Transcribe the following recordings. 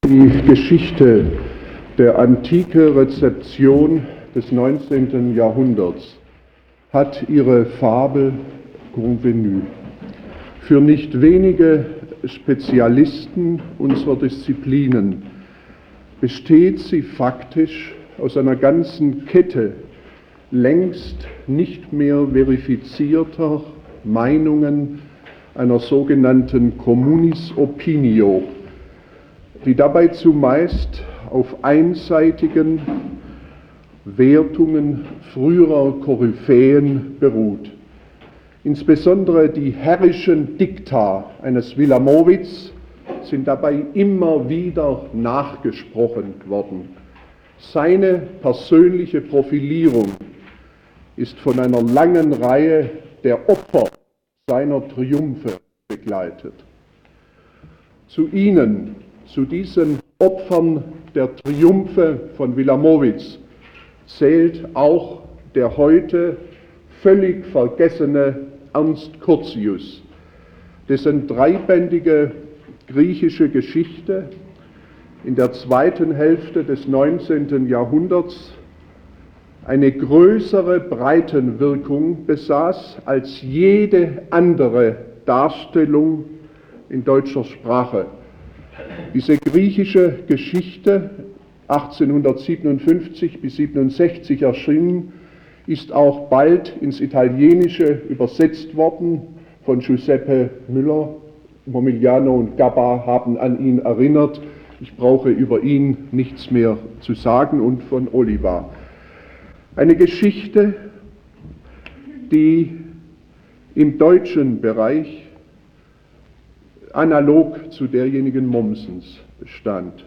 Die Geschichte der antike Rezeption des 19. Jahrhunderts hat ihre Fabel convenue. Für nicht wenige Spezialisten unserer Disziplinen besteht sie faktisch aus einer ganzen Kette längst nicht mehr verifizierter Meinungen einer sogenannten Communis Opinio, die dabei zumeist auf einseitigen Wertungen früherer Koryphäen beruht. Insbesondere die herrischen Dikta eines Wilamowitz sind dabei immer wieder nachgesprochen worden. Seine persönliche Profilierung ist von einer langen Reihe der Opfer seiner Triumphe begleitet. Zu ihnen, zu diesen Opfern der Triumphe von Wilamowitz, zählt auch der heute völlig vergessene Ernst Curtius, dessen dreibändige griechische Geschichte in der zweiten Hälfte des 19. Jahrhunderts eine größere Breitenwirkung besaß als jede andere Darstellung in deutscher Sprache. Diese griechische Geschichte, 1857 bis 67 erschienen, ist auch bald ins Italienische übersetzt worden von Giuseppe Müller. Momigliano und Gabba haben an ihn erinnert. Ich brauche über ihn nichts mehr zu sagen, und von Oliva. Eine Geschichte, die im deutschen Bereich analog zu derjenigen Mommsens bestand.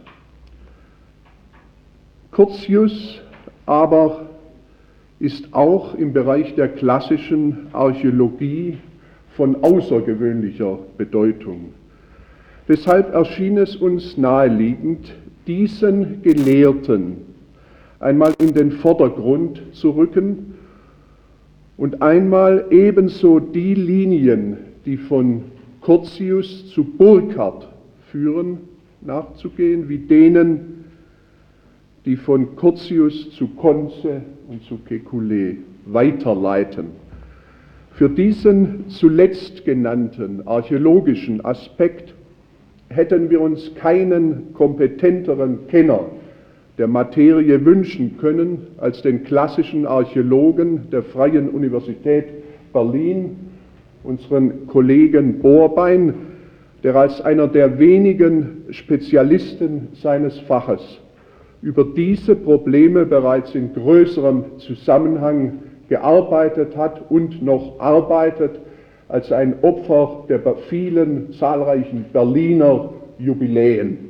Curtius aber ist auch im Bereich der klassischen Archäologie von außergewöhnlicher Bedeutung. Deshalb erschien es uns naheliegend, diesen Gelehrten einmal in den Vordergrund zu rücken und einmal ebenso die Linien, die von Curtius zu Burckhardt führen, nachzugehen, wie denen, die von Curtius zu Conze und zu Kekulé weiterleiten. Für diesen zuletzt genannten archäologischen Aspekt hätten wir uns keinen kompetenteren Kenner der Materie wünschen können als den klassischen Archäologen der Freien Universität Berlin, unseren Kollegen Borbein, der als einer der wenigen Spezialisten seines Faches über diese Probleme bereits in größerem Zusammenhang gearbeitet hat und noch arbeitet als ein Opfer der vielen zahlreichen Berliner Jubiläen.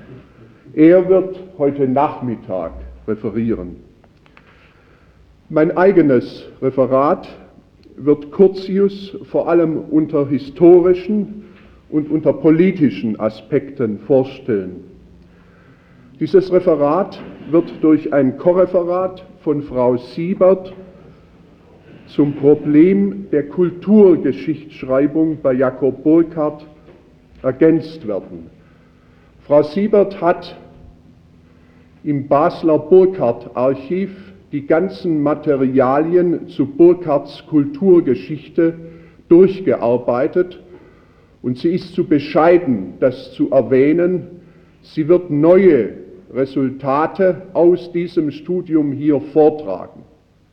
Er wird heute Nachmittag referieren. Mein eigenes Referat wird Curtius vor allem unter historischen und unter politischen Aspekten vorstellen. Dieses Referat wird durch ein Korreferat von Frau Siebert zum Problem der Kulturgeschichtsschreibung bei Jakob Burckhardt ergänzt werden. Frau Siebert hat im Basler Burckhardt-Archiv die ganzen Materialien zu Burckhards Kulturgeschichte durchgearbeitet und sie ist zu bescheiden, das zu erwähnen. Sie wird neue Resultate aus diesem Studium hier vortragen.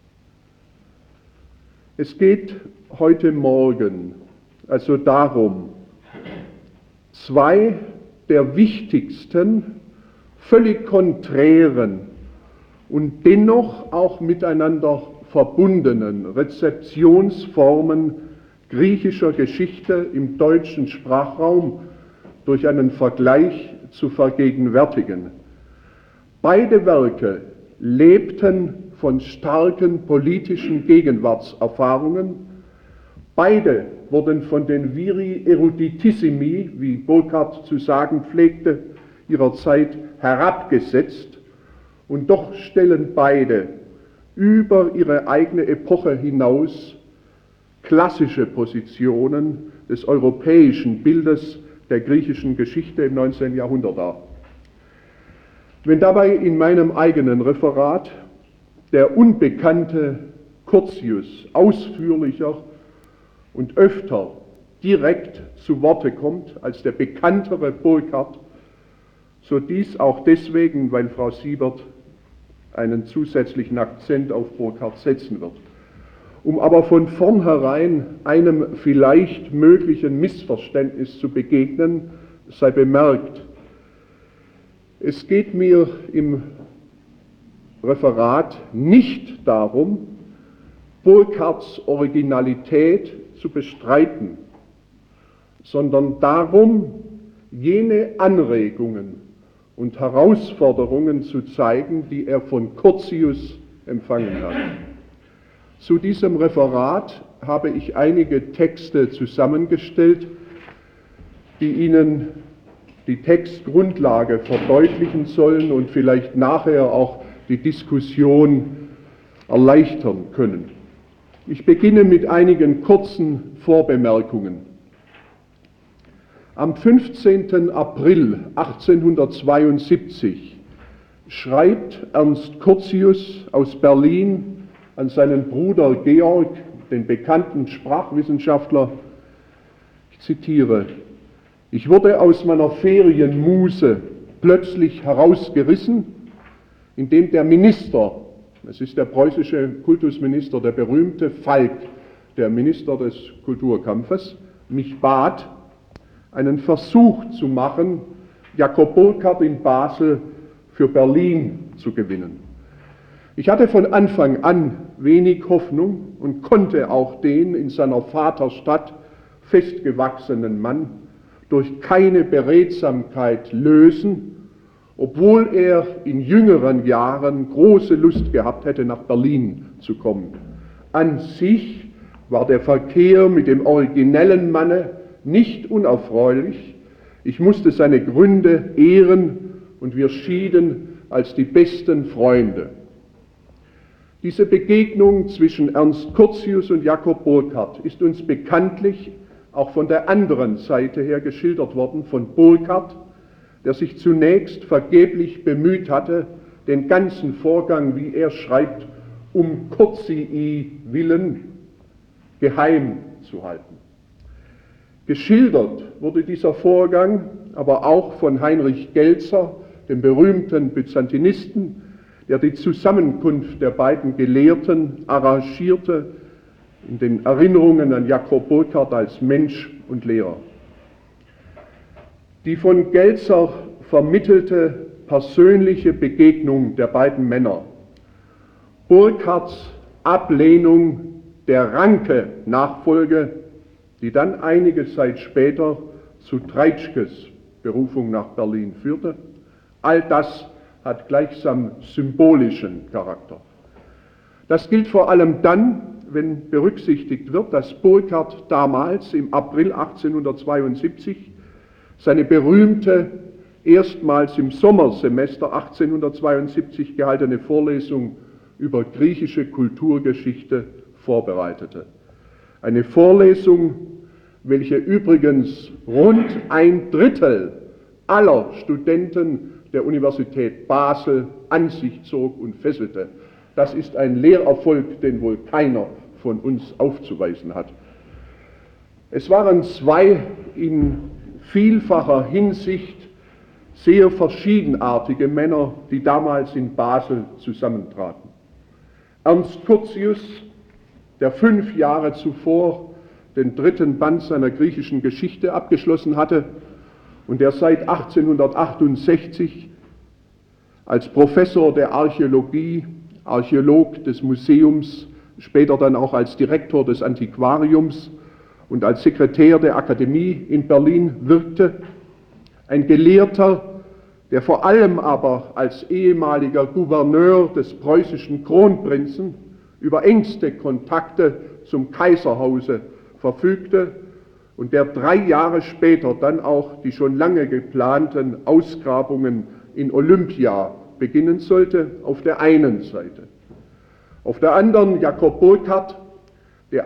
Es geht heute Morgen also darum, zwei der wichtigsten, völlig konträren und dennoch auch miteinander verbundenen Rezeptionsformen griechischer Geschichte im deutschen Sprachraum durch einen Vergleich zu vergegenwärtigen. Beide Werke lebten von starken politischen Gegenwartserfahrungen. Beide wurden von den viri eruditissimi, wie Burckhardt zu sagen pflegte, ihrer Zeit herabgesetzt, und doch stellen beide über ihre eigene Epoche hinaus klassische Positionen des europäischen Bildes der griechischen Geschichte im 19. Jahrhundert dar. Wenn dabei in meinem eigenen Referat der unbekannte Curtius ausführlicher und öfter direkt zu Worte kommt als der bekanntere Burckhardt, so dies auch deswegen, weil Frau Siebert einen zusätzlichen Akzent auf Burckhardt setzen wird. Um aber von vornherein einem vielleicht möglichen Missverständnis zu begegnen, sei bemerkt, es geht mir im Referat nicht darum, Burckhardts Originalität zu bestreiten, sondern darum, jene Anregungen und Herausforderungen zu zeigen, die er von Curtius empfangen hat. Zu diesem Referat habe ich einige Texte zusammengestellt, die Ihnen die Textgrundlage verdeutlichen sollen und vielleicht nachher auch die Diskussion erleichtern können. Ich beginne mit einigen kurzen Vorbemerkungen. Am 15. April 1872 schreibt Ernst Curtius aus Berlin an seinen Bruder Georg, den bekannten Sprachwissenschaftler, ich zitiere: Ich wurde aus meiner Ferienmuse plötzlich herausgerissen, indem der Minister, es ist der preußische Kultusminister, der berühmte Falk, der Minister des Kulturkampfes, mich bat, einen Versuch zu machen, Jakob Burckhardt in Basel für Berlin zu gewinnen. Ich hatte von Anfang an wenig Hoffnung und konnte auch den in seiner Vaterstadt festgewachsenen Mann durch keine Beredsamkeit lösen, obwohl er in jüngeren Jahren große Lust gehabt hätte, nach Berlin zu kommen. An sich war der Verkehr mit dem originellen Manne nicht unerfreulich. Ich musste seine Gründe ehren und wir schieden als die besten Freunde. Diese Begegnung zwischen Ernst Curtius und Jakob Burckhardt ist uns bekanntlich auch von der anderen Seite her geschildert worden, von Burckhardt, der sich zunächst vergeblich bemüht hatte, den ganzen Vorgang, wie er schreibt, um Curtii willen geheim zu halten. Geschildert wurde dieser Vorgang aber auch von Heinrich Gelzer, dem berühmten Byzantinisten, der die Zusammenkunft der beiden Gelehrten arrangierte in den Erinnerungen an Jakob Burckhardt als Mensch und Lehrer. Die von Gelzer vermittelte persönliche Begegnung der beiden Männer, Burckhardts Ablehnung der Ranke-Nachfolge, die dann einige Zeit später zu Treitschkes Berufung nach Berlin führte, all das hat gleichsam symbolischen Charakter. Das gilt vor allem dann, wenn berücksichtigt wird, dass Burckhardt damals im April 1872 seine berühmte, erstmals im Sommersemester 1872 gehaltene Vorlesung über griechische Kulturgeschichte vorbereitete. Eine Vorlesung, welche übrigens rund ein Drittel aller Studenten der Universität Basel an sich zog und fesselte. Das ist ein Lehrerfolg, den wohl keiner von uns aufzuweisen hat. Es waren zwei in vielfacher Hinsicht sehr verschiedenartige Männer, die damals in Basel zusammentraten. Ernst Curtius, der 5 Jahre zuvor den 3. Band seiner griechischen Geschichte abgeschlossen hatte und der seit 1868 als Professor der Archäologie, Archäolog des Museums, später dann auch als Direktor des Antiquariums und als Sekretär der Akademie in Berlin wirkte, ein Gelehrter, der vor allem aber als ehemaliger Gouverneur des preußischen Kronprinzen über engste Kontakte zum Kaiserhause verfügte und der 3 Jahre später dann auch die schon lange geplanten Ausgrabungen in Olympia beginnen sollte, auf der einen Seite. Auf der anderen Jakob Burckhardt, der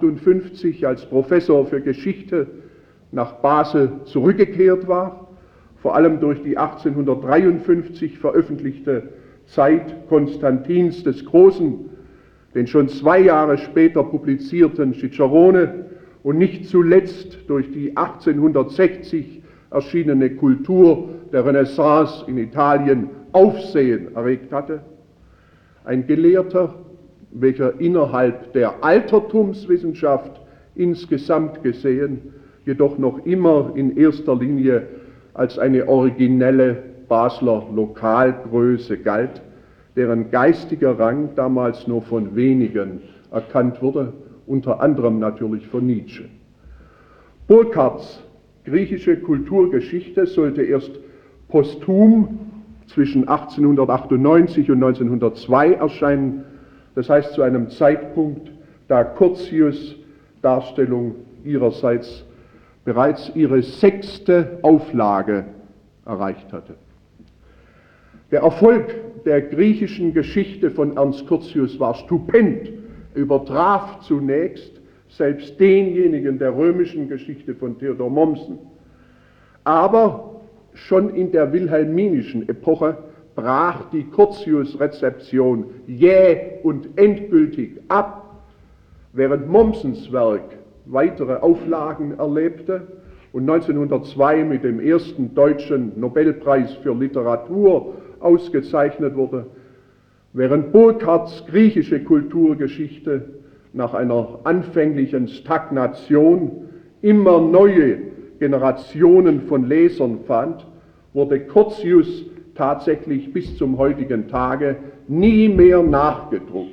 1858 als Professor für Geschichte nach Basel zurückgekehrt war vor allem durch die 1853 veröffentlichte Zeit Konstantins des Großen, den schon 2 Jahre später publizierten Cicerone und nicht zuletzt durch die 1860 erschienene Kultur der Renaissance in Italien Aufsehen erregt hatte. Ein Gelehrter, welcher innerhalb der Altertumswissenschaft insgesamt gesehen jedoch noch immer in erster Linie als eine originelle Basler Lokalgröße galt, deren geistiger Rang damals nur von wenigen erkannt wurde, unter anderem natürlich von Nietzsche. Burckhardts griechische Kulturgeschichte sollte erst posthum zwischen 1898 und 1902 erscheinen, das heißt zu einem Zeitpunkt, da Curtius' Darstellung ihrerseits bereits ihre 6. Auflage erreicht hatte. Der Erfolg der griechischen Geschichte von Ernst Curtius war stupend, übertraf zunächst selbst denjenigen der römischen Geschichte von Theodor Mommsen. Aber schon in der wilhelminischen Epoche brach die Curtius-Rezeption jäh und endgültig ab, während Mommsens Werk weitere Auflagen erlebte und 1902 mit dem ersten deutschen Nobelpreis für Literatur ausgezeichnet wurde, während Burckhardts griechische Kulturgeschichte nach einer anfänglichen Stagnation immer neue Generationen von Lesern fand, wurde Curtius tatsächlich bis zum heutigen Tage nie mehr nachgedruckt.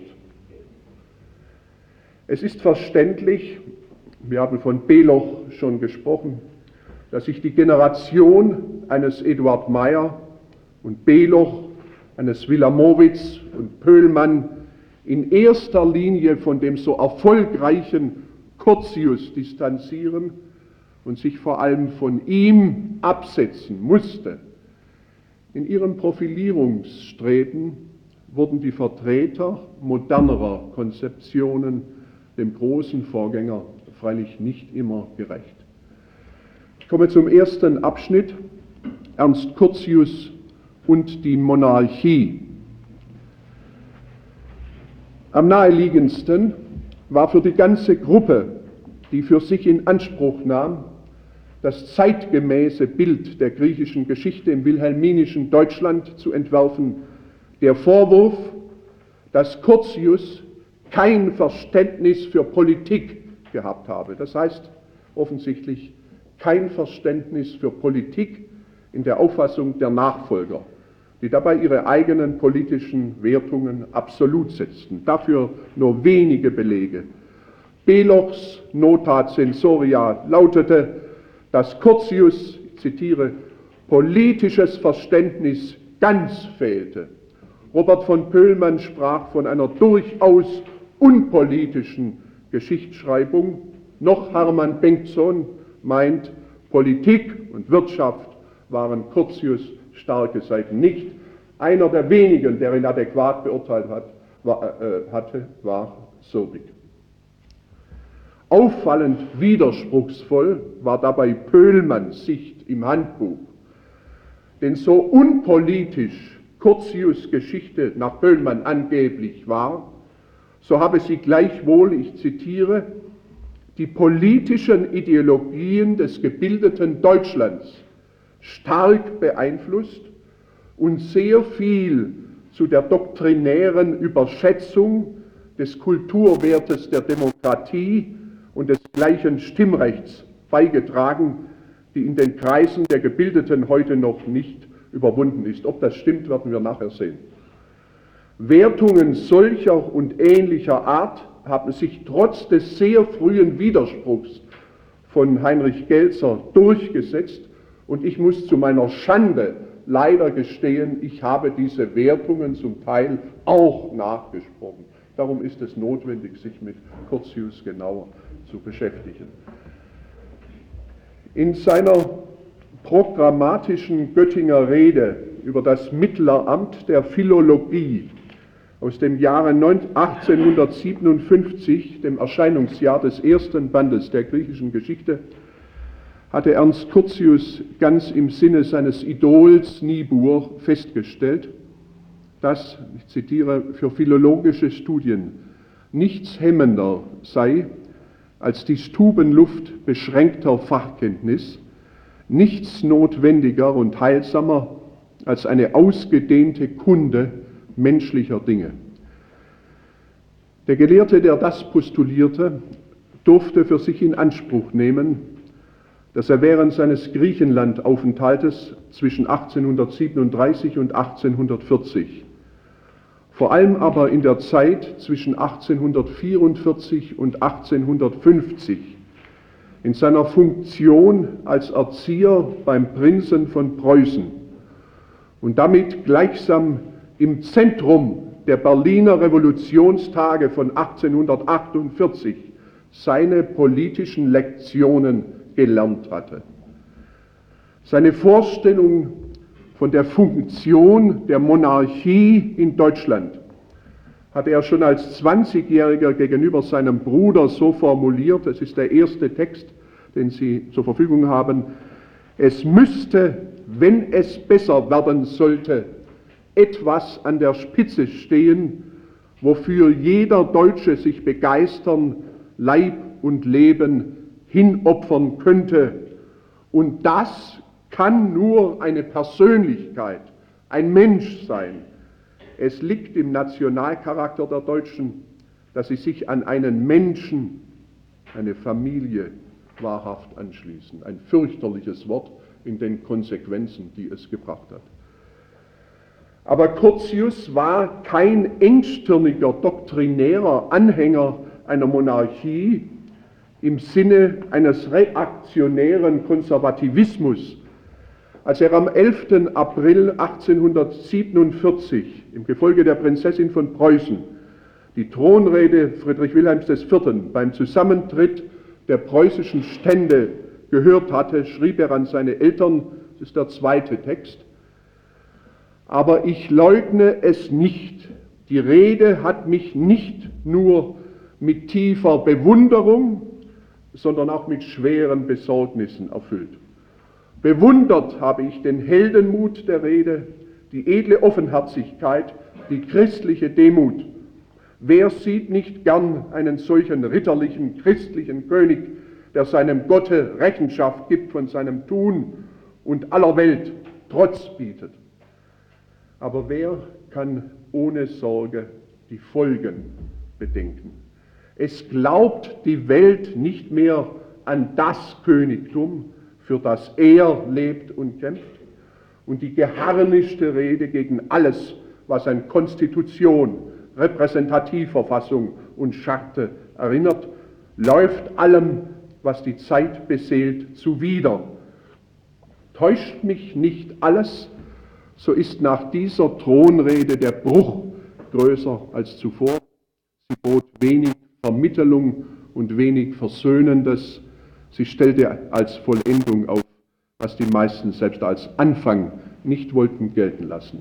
Es ist verständlich, wir haben von Beloch schon gesprochen, dass sich die Generation eines Eduard Meyer und Beloch, eines Wilamowitz und Pöhlmann in erster Linie von dem so erfolgreichen Curtius distanzieren und sich vor allem von ihm absetzen musste. In ihrem Profilierungsstreben wurden die Vertreter modernerer Konzeptionen dem großen Vorgänger freilich nicht immer gerecht. Ich komme zum ersten Abschnitt, Ernst Curtius und die Monarchie. Am naheliegendsten war für die ganze Gruppe, die für sich in Anspruch nahm, das zeitgemäße Bild der griechischen Geschichte im wilhelminischen Deutschland zu entwerfen, der Vorwurf, dass Curtius kein Verständnis für Politik gehabt habe. Das heißt offensichtlich kein Verständnis für Politik in der Auffassung der Nachfolger, die dabei ihre eigenen politischen Wertungen absolut setzten. Dafür nur wenige Belege. Belochs Nota censoria lautete, dass Curtius, ich zitiere, politisches Verständnis ganz fehlte. Robert von Pöhlmann sprach von einer durchaus unpolitischen Geschichtsschreibung. Noch Hermann Bengtson meint, Politik und Wirtschaft waren Curtius starke Seiten nicht. Einer der wenigen, der ihn adäquat beurteilt war Sobig. Auffallend widerspruchsvoll war dabei Pöhlmanns Sicht im Handbuch. Denn so unpolitisch Curtius' Geschichte nach Pöhlmann angeblich war, so habe sie gleichwohl, ich zitiere, die politischen Ideologien des gebildeten Deutschlands stark beeinflusst und sehr viel zu der doktrinären Überschätzung des Kulturwertes der Demokratie und des gleichen Stimmrechts beigetragen, die in den Kreisen der Gebildeten heute noch nicht überwunden ist. Ob das stimmt, werden wir nachher sehen. Wertungen solcher und ähnlicher Art haben sich trotz des sehr frühen Widerspruchs von Heinrich Gelzer durchgesetzt und ich muss zu meiner Schande leider gestehen, ich habe diese Wertungen zum Teil auch nachgesprochen. Darum ist es notwendig, sich mit Curtius genauer zu beschäftigen. In seiner programmatischen Göttinger Rede über das Mittleramt der Philologie aus dem Jahre 1857, dem Erscheinungsjahr des ersten Bandes der griechischen Geschichte, hatte Ernst Curtius ganz im Sinne seines Idols Niebuhr festgestellt, dass, ich zitiere, für philologische Studien nichts hemmender sei als die Stubenluft beschränkter Fachkenntnis, nichts notwendiger und heilsamer als eine ausgedehnte Kunde menschlicher Dinge. Der Gelehrte, der das postulierte, durfte für sich in Anspruch nehmen, dass er während seines Griechenlandaufenthaltes zwischen 1837 und 1840, vor allem aber in der Zeit zwischen 1844 und 1850, in seiner Funktion als Erzieher beim Prinzen von Preußen und damit gleichsam im Zentrum der Berliner Revolutionstage von 1848 seine politischen Lektionen gelernt hatte. Seine Vorstellung von der Funktion der Monarchie in Deutschland hatte er schon als 20-Jähriger gegenüber seinem Bruder so formuliert, es ist der erste Text, den Sie zur Verfügung haben: Es müsste, wenn es besser werden sollte, etwas an der Spitze stehen, wofür jeder Deutsche sich begeistern, Leib und Leben hinopfern könnte. Und das kann nur eine Persönlichkeit, ein Mensch sein. Es liegt im Nationalcharakter der Deutschen, dass sie sich an einen Menschen, eine Familie, wahrhaft anschließen. Ein fürchterliches Wort in den Konsequenzen, die es gebracht hat. Aber Curtius war kein engstirniger, doktrinärer Anhänger einer Monarchie im Sinne eines reaktionären Konservativismus. Als er am 11. April 1847 im Gefolge der Prinzessin von Preußen die Thronrede Friedrich Wilhelms IV. Beim Zusammentritt der preußischen Stände gehört hatte, schrieb er an seine Eltern, das ist der zweite Text: Aber ich leugne es nicht, die Rede hat mich nicht nur mit tiefer Bewunderung, sondern auch mit schweren Besorgnissen erfüllt. Bewundert habe ich den Heldenmut der Rede, die edle Offenherzigkeit, die christliche Demut. Wer sieht nicht gern einen solchen ritterlichen, christlichen König, der seinem Gotte Rechenschaft gibt von seinem Tun und aller Welt Trotz bietet? Aber wer kann ohne Sorge die Folgen bedenken? Es glaubt die Welt nicht mehr an das Königtum, für das er lebt und kämpft, und die geharnischte Rede gegen alles, was an Konstitution, Repräsentativverfassung und Charte erinnert, läuft allem, was die Zeit beseelt, zuwider. Täuscht mich nicht alles, so ist nach dieser Thronrede der Bruch größer als zuvor. Sie bot wenig Vermittelung und wenig Versöhnendes. Sie stellte als Vollendung auf, was die meisten selbst als Anfang nicht wollten gelten lassen.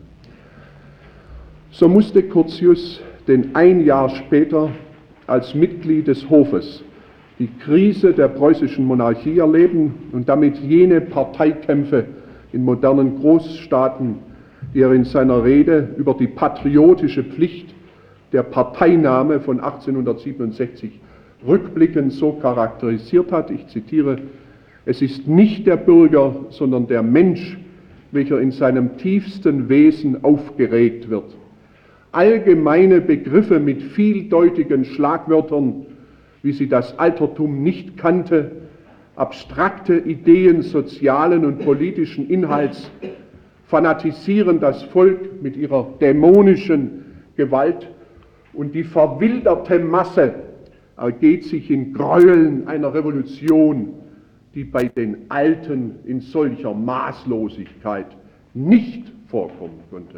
So musste Curtius denn ein Jahr später als Mitglied des Hofes die Krise der preußischen Monarchie erleben und damit jene Parteikämpfe in modernen Großstaaten, die er in seiner Rede über die patriotische Pflicht der Parteinahme von 1867 rückblickend so charakterisiert hat. Ich zitiere: Es ist nicht der Bürger, sondern der Mensch, welcher in seinem tiefsten Wesen aufgeregt wird. Allgemeine Begriffe mit vieldeutigen Schlagwörtern, wie sie das Altertum nicht kannte, abstrakte Ideen sozialen und politischen Inhalts, fanatisieren das Volk mit ihrer dämonischen Gewalt, und die verwilderte Masse ergeht sich in Gräueln einer Revolution, die bei den Alten in solcher Maßlosigkeit nicht vorkommen konnte.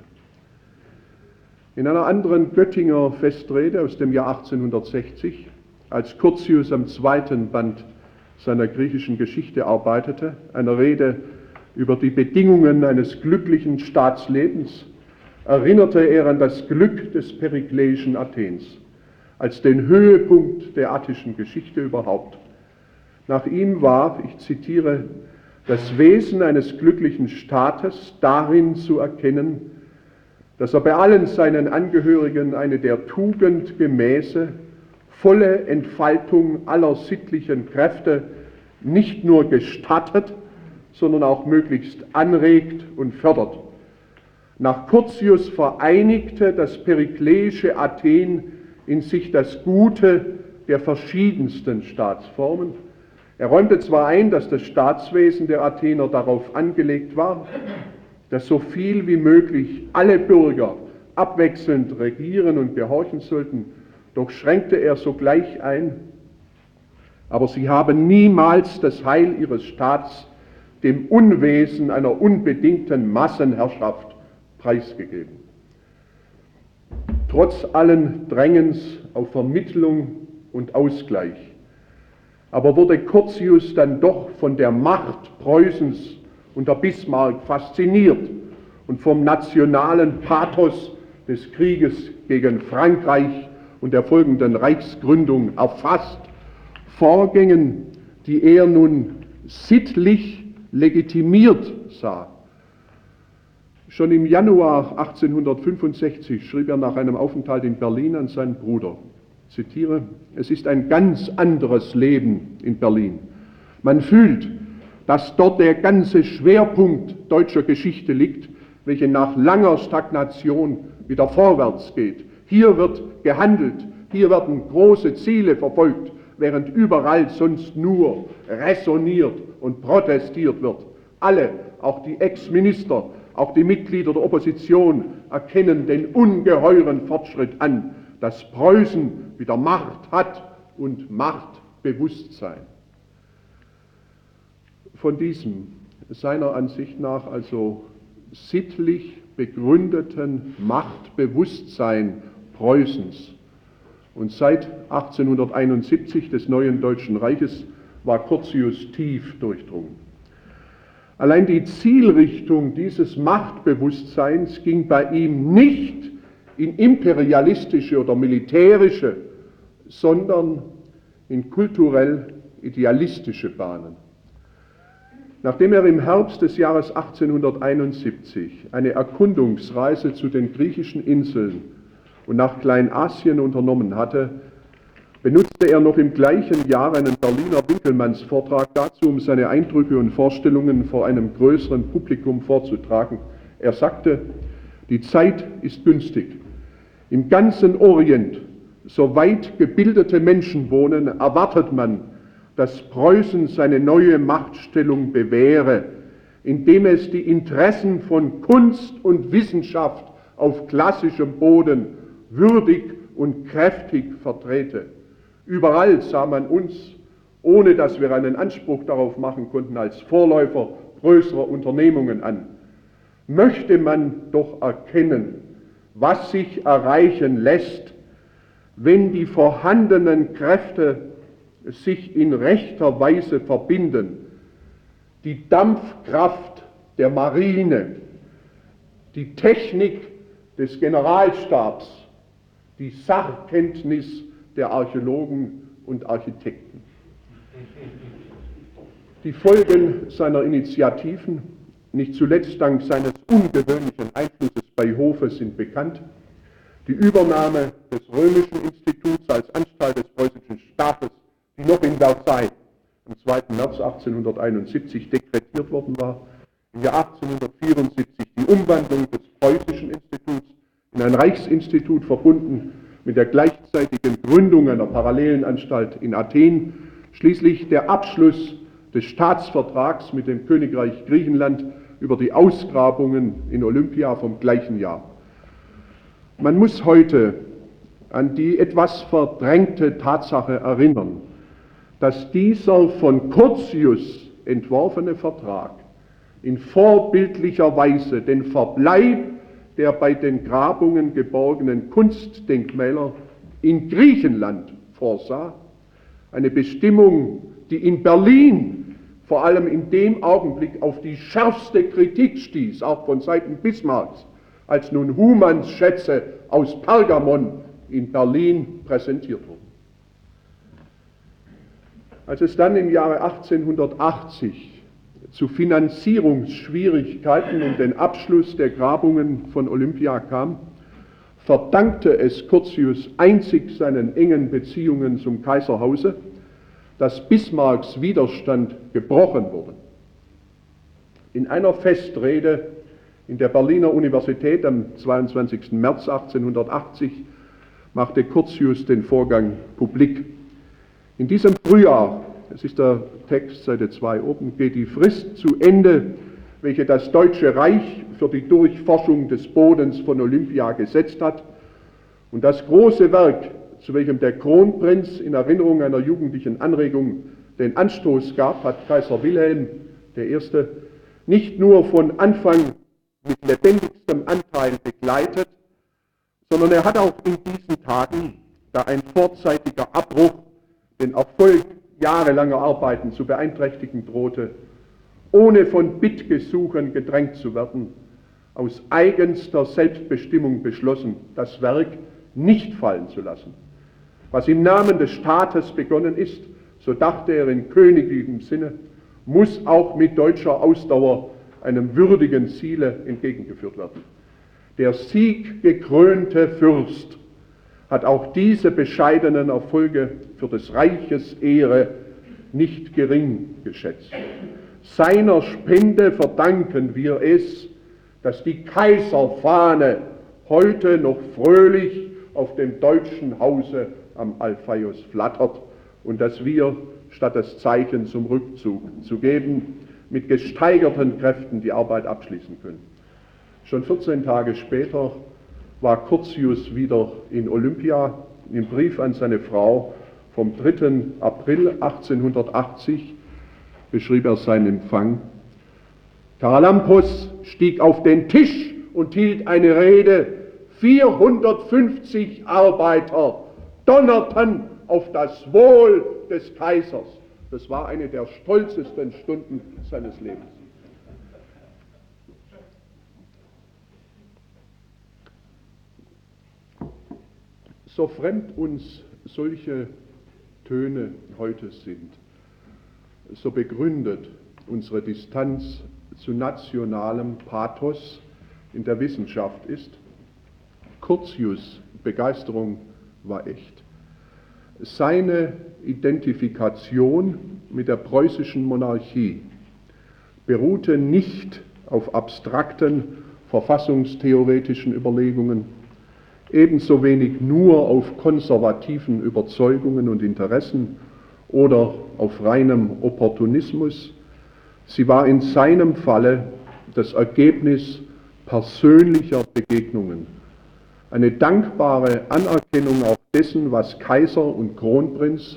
In einer anderen Göttinger Festrede aus dem Jahr 1860, als Curtius am zweiten Band seiner griechischen Geschichte arbeitete, einer Rede über die Bedingungen eines glücklichen Staatslebens, erinnerte er an das Glück des perikleischen Athens als den Höhepunkt der attischen Geschichte überhaupt. Nach ihm war, ich zitiere, das Wesen eines glücklichen Staates darin zu erkennen, dass er bei allen seinen Angehörigen eine der Tugend gemäße, volle Entfaltung aller sittlichen Kräfte nicht nur gestattet, sondern auch möglichst anregt und fördert. Nach Curtius vereinigte das perikleische Athen in sich das Gute der verschiedensten Staatsformen. Er räumte zwar ein, dass das Staatswesen der Athener darauf angelegt war, dass so viel wie möglich alle Bürger abwechselnd regieren und gehorchen sollten, doch schränkte er sogleich ein, aber sie haben niemals das Heil ihres Staats dem Unwesen einer unbedingten Massenherrschaft preisgegeben. Trotz allen Drängens auf Vermittlung und Ausgleich, aber wurde Curtius dann doch von der Macht Preußens unter Bismarck fasziniert und vom nationalen Pathos des Krieges gegen Frankreich und der folgenden Reichsgründung erfasst, Vorgängen, die er nun sittlich legitimiert sah. Schon im Januar 1865 schrieb er nach einem Aufenthalt in Berlin an seinen Bruder, zitiere, es ist ein ganz anderes Leben in Berlin. Man fühlt, dass dort der ganze Schwerpunkt deutscher Geschichte liegt, welche nach langer Stagnation wieder vorwärts geht. Hier wird gehandelt, hier werden große Ziele verfolgt, während überall sonst nur räsoniert und protestiert wird. Alle, auch die Ex-Minister, auch die Mitglieder der Opposition erkennen den ungeheuren Fortschritt an, dass Preußen wieder Macht hat und Machtbewusstsein. Von diesem, seiner Ansicht nach also sittlich begründeten Machtbewusstsein Preußens und seit 1871 des neuen Deutschen Reiches war Curtius tief durchdrungen. Allein die Zielrichtung dieses Machtbewusstseins ging bei ihm nicht in imperialistische oder militärische, sondern in kulturell-idealistische Bahnen. Nachdem er im Herbst des Jahres 1871 eine Erkundungsreise zu den griechischen Inseln und nach Kleinasien unternommen hatte, benutzte er noch im gleichen Jahr einen Berliner Winkelmannsvortrag dazu, um seine Eindrücke und Vorstellungen vor einem größeren Publikum vorzutragen. Er sagte, die Zeit ist günstig. Im ganzen Orient, so weit gebildete Menschen wohnen, erwartet man, dass Preußen seine neue Machtstellung bewähre, indem es die Interessen von Kunst und Wissenschaft auf klassischem Boden würdig und kräftig vertrete. Überall sah man uns, ohne dass wir einen Anspruch darauf machen konnten, als Vorläufer größerer Unternehmungen an. Möchte man doch erkennen, was sich erreichen lässt, wenn die vorhandenen Kräfte sich in rechter Weise verbinden. Die Dampfkraft der Marine, die Technik des Generalstabs, die Sachkenntnis der Archäologen und Architekten. Die Folgen seiner Initiativen, nicht zuletzt dank seines ungewöhnlichen Einflusses bei Hofe, sind bekannt. Die Übernahme des Römischen Instituts als Anstalt des preußischen Staates, die noch in Versailles am 2. März 1871 dekretiert worden war. Im Jahr 1874 die Umwandlung des preußischen Instituts in ein Reichsinstitut, verbunden mit der gleichzeitigen Gründung einer parallelen Anstalt in Athen, schließlich der Abschluss des Staatsvertrags mit dem Königreich Griechenland über die Ausgrabungen in Olympia vom gleichen Jahr. Man muss heute an die etwas verdrängte Tatsache erinnern, dass dieser von Curtius entworfene Vertrag in vorbildlicher Weise den Verbleib der bei den Grabungen geborgenen Kunstdenkmäler in Griechenland vorsah, eine Bestimmung, die in Berlin vor allem in dem Augenblick auf die schärfste Kritik stieß, auch von Seiten Bismarcks, als nun Humanns Schätze aus Pergamon in Berlin präsentiert wurden. Als es dann im Jahre 1880 zu Finanzierungsschwierigkeiten um den Abschluss der Grabungen von Olympia kam, verdankte es Curtius einzig seinen engen Beziehungen zum Kaiserhause, dass Bismarcks Widerstand gebrochen wurde. In einer Festrede in der Berliner Universität am 22. März 1880 machte Curtius den Vorgang publik. In diesem Frühjahr, das ist der Text, Seite 2 oben, geht die Frist zu Ende, welche das Deutsche Reich für die Durchforschung des Bodens von Olympia gesetzt hat. Und das große Werk, zu welchem der Kronprinz in Erinnerung einer jugendlichen Anregung den Anstoß gab, hat Kaiser Wilhelm I. nicht nur von Anfang mit lebendigstem Anteil begleitet, sondern er hat auch in diesen Tagen, da ein vorzeitiger Abbruch den Erfolg jahrelanger Arbeiten zu beeinträchtigen drohte, ohne von Bittgesuchen gedrängt zu werden, aus eigenster Selbstbestimmung beschlossen, das Werk nicht fallen zu lassen. Was im Namen des Staates begonnen ist, so dachte er in königlichem Sinne, muss auch mit deutscher Ausdauer einem würdigen Ziele entgegengeführt werden. Der sieggekrönte Fürst hat auch diese bescheidenen Erfolge für des Reiches Ehre nicht gering geschätzt. Seiner Spende verdanken wir es, dass die Kaiserfahne heute noch fröhlich auf dem deutschen Hause am Alpheus flattert und dass wir, statt das Zeichen zum Rückzug zu geben, mit gesteigerten Kräften die Arbeit abschließen können. Schon 14 Tage später war Curtius wieder in Olympia. Im Brief an seine Frau vom 3. April 1880 beschrieb er seinen Empfang. Charalampos stieg auf den Tisch und hielt eine Rede. 450 Arbeiter donnerten auf das Wohl des Kaisers. Das war eine der stolzesten Stunden seines Lebens. So fremd uns solche Töne heute sind, so begründet unsere Distanz zu nationalem Pathos in der Wissenschaft ist. Curtius' Begeisterung war echt. Seine Identifikation mit der preußischen Monarchie beruhte nicht auf abstrakten verfassungstheoretischen Überlegungen, ebenso wenig nur auf konservativen Überzeugungen und Interessen oder auf reinem Opportunismus. Sie war in seinem Falle das Ergebnis persönlicher Begegnungen, eine dankbare Anerkennung auch dessen, was Kaiser und Kronprinz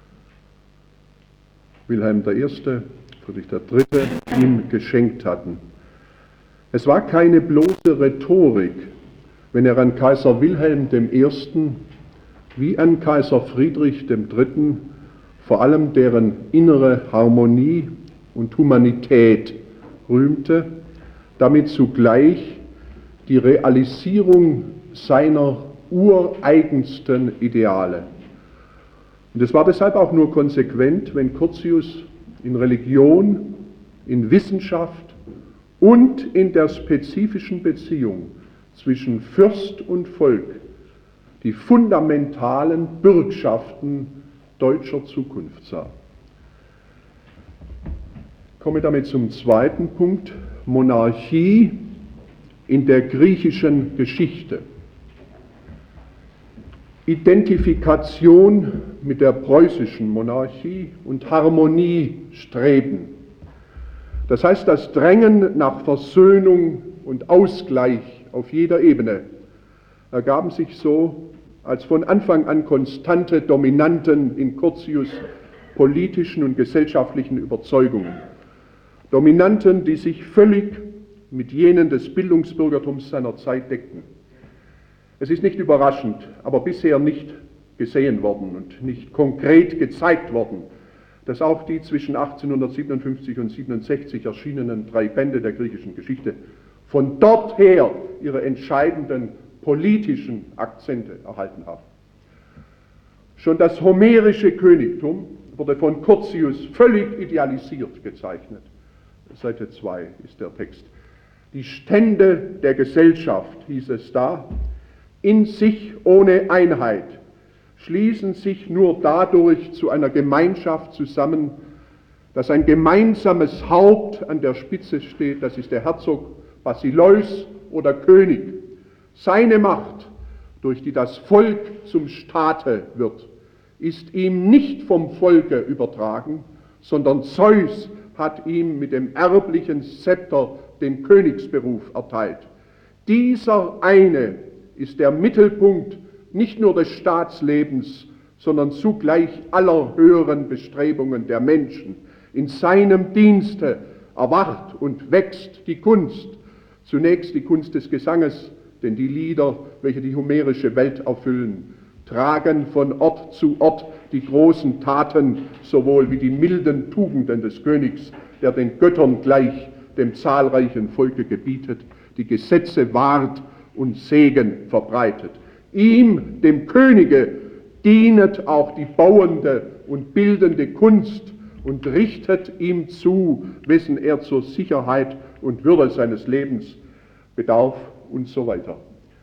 Wilhelm I., Friedrich III. Ihm geschenkt hatten. Es war keine bloße Rhetorik, wenn er an Kaiser Wilhelm I. wie an Kaiser Friedrich III. Vor allem deren innere Harmonie und Humanität rühmte, damit zugleich die Realisierung seiner ureigensten Ideale. Und es war deshalb auch nur konsequent, wenn Curtius in Religion, in Wissenschaft und in der spezifischen Beziehung zwischen Fürst und Volk die fundamentalen Bürgschaften deutscher Zukunft sah. Ich komme damit zum zweiten Punkt, Monarchie in der griechischen Geschichte. Identifikation mit der preußischen Monarchie und Harmoniestreben. Das heißt, das Drängen nach Versöhnung und Ausgleich auf jeder Ebene ergaben sich so als von Anfang an konstante Dominanten in Curtius' politischen und gesellschaftlichen Überzeugungen. Dominanten, die sich völlig mit jenen des Bildungsbürgertums seiner Zeit deckten. Es ist nicht überraschend, aber bisher nicht gesehen worden und nicht konkret gezeigt worden, dass auch die zwischen 1857 und 1867 erschienenen 3 Bände der griechischen Geschichte von dort her ihre entscheidenden politischen Akzente erhalten haben. Schon das homerische Königtum wurde von Curtius völlig idealisiert gezeichnet. Seite 2 ist der Text. Die Stände der Gesellschaft, hieß es da, in sich ohne Einheit, schließen sich nur dadurch zu einer Gemeinschaft zusammen, dass ein gemeinsames Haupt an der Spitze steht, das ist der Herzog, Basileus oder König. Seine Macht, durch die das Volk zum Staate wird, ist ihm nicht vom Volke übertragen, sondern Zeus hat ihm mit dem erblichen Zepter den Königsberuf erteilt. Dieser eine ist der Mittelpunkt nicht nur des Staatslebens, sondern zugleich aller höheren Bestrebungen der Menschen. In seinem Dienste erwacht und wächst die Kunst, zunächst die Kunst des Gesanges, denn die Lieder, welche die homerische Welt erfüllen, tragen von Ort zu Ort die großen Taten, sowohl wie die milden Tugenden des Königs, der den Göttern gleich dem zahlreichen Volke gebietet, die Gesetze wahrt und Segen verbreitet. Ihm, dem Könige, dienet auch die bauende und bildende Kunst und richtet ihm zu, wessen er zur Sicherheit und Würde seines Lebens bedarf und so weiter.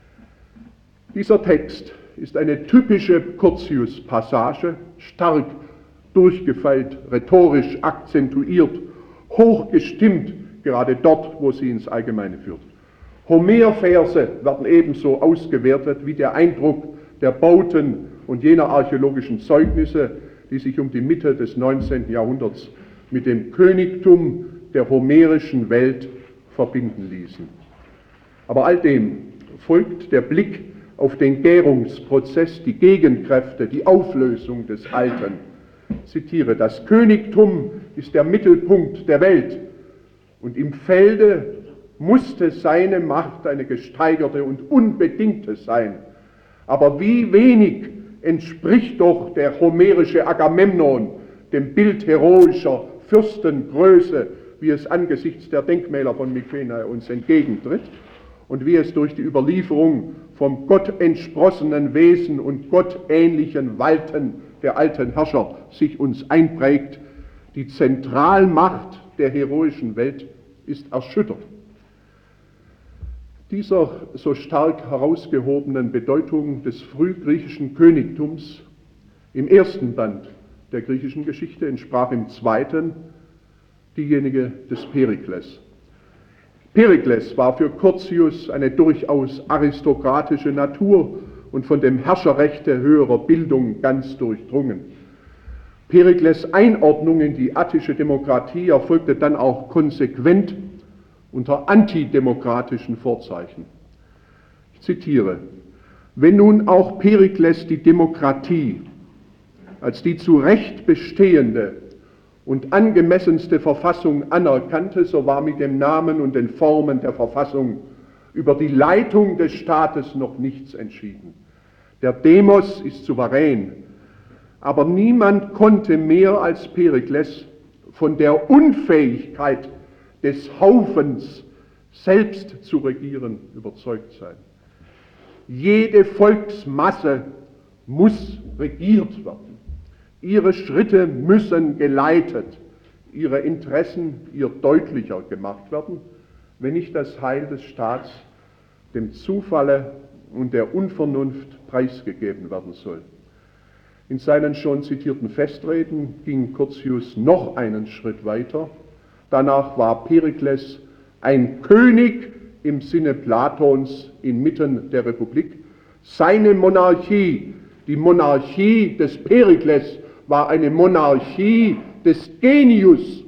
Dieser Text ist eine typische Curtius-Passage, stark durchgefeilt, rhetorisch akzentuiert, hochgestimmt, gerade dort, wo sie ins Allgemeine führt. Homer-Verse werden ebenso ausgewertet wie der Eindruck der Bauten und jener archäologischen Zeugnisse, die sich um die Mitte des 19. Jahrhunderts mit dem Königtum der homerischen Welt verbinden ließen. Aber all dem folgt der Blick auf den Gärungsprozess, die Gegenkräfte, die Auflösung des Alten. Ich zitiere, das Königtum ist der Mittelpunkt der Welt und im Felde musste seine Macht eine gesteigerte und unbedingte sein. Aber wie wenig entspricht doch der homerische Agamemnon dem Bild heroischer Fürstengröße, wie es angesichts der Denkmäler von Mykenae uns entgegentritt und wie es durch die Überlieferung vom Gott entsprossenen Wesen und gottähnlichen Walten der alten Herrscher sich uns einprägt. Die Zentralmacht der heroischen Welt ist erschüttert. Dieser so stark herausgehobenen Bedeutung des frühgriechischen Königtums im ersten Band der griechischen Geschichte entsprach im zweiten diejenige des Perikles. Perikles war für Curtius eine durchaus aristokratische Natur und von dem Herrscherrechte höherer Bildung ganz durchdrungen. Perikles Einordnung in die attische Demokratie erfolgte dann auch konsequent unter antidemokratischen Vorzeichen. Ich zitiere, wenn nun auch Perikles die Demokratie als die zu Recht bestehende und angemessenste Verfassung anerkannte, so war mit dem Namen und den Formen der Verfassung über die Leitung des Staates noch nichts entschieden. Der Demos ist souverän, aber niemand konnte mehr als Perikles von der Unfähigkeit des Haufens selbst zu regieren überzeugt sein. Jede Volksmasse muss regiert werden. Ihre Schritte müssen geleitet, ihre Interessen ihr deutlicher gemacht werden, wenn nicht das Heil des Staats dem Zufalle und der Unvernunft preisgegeben werden soll. In seinen schon zitierten Festreden ging Curtius noch einen Schritt weiter. Danach war Perikles ein König im Sinne Platons inmitten der Republik. Seine Monarchie, die Monarchie des Perikles, war eine Monarchie des Genius.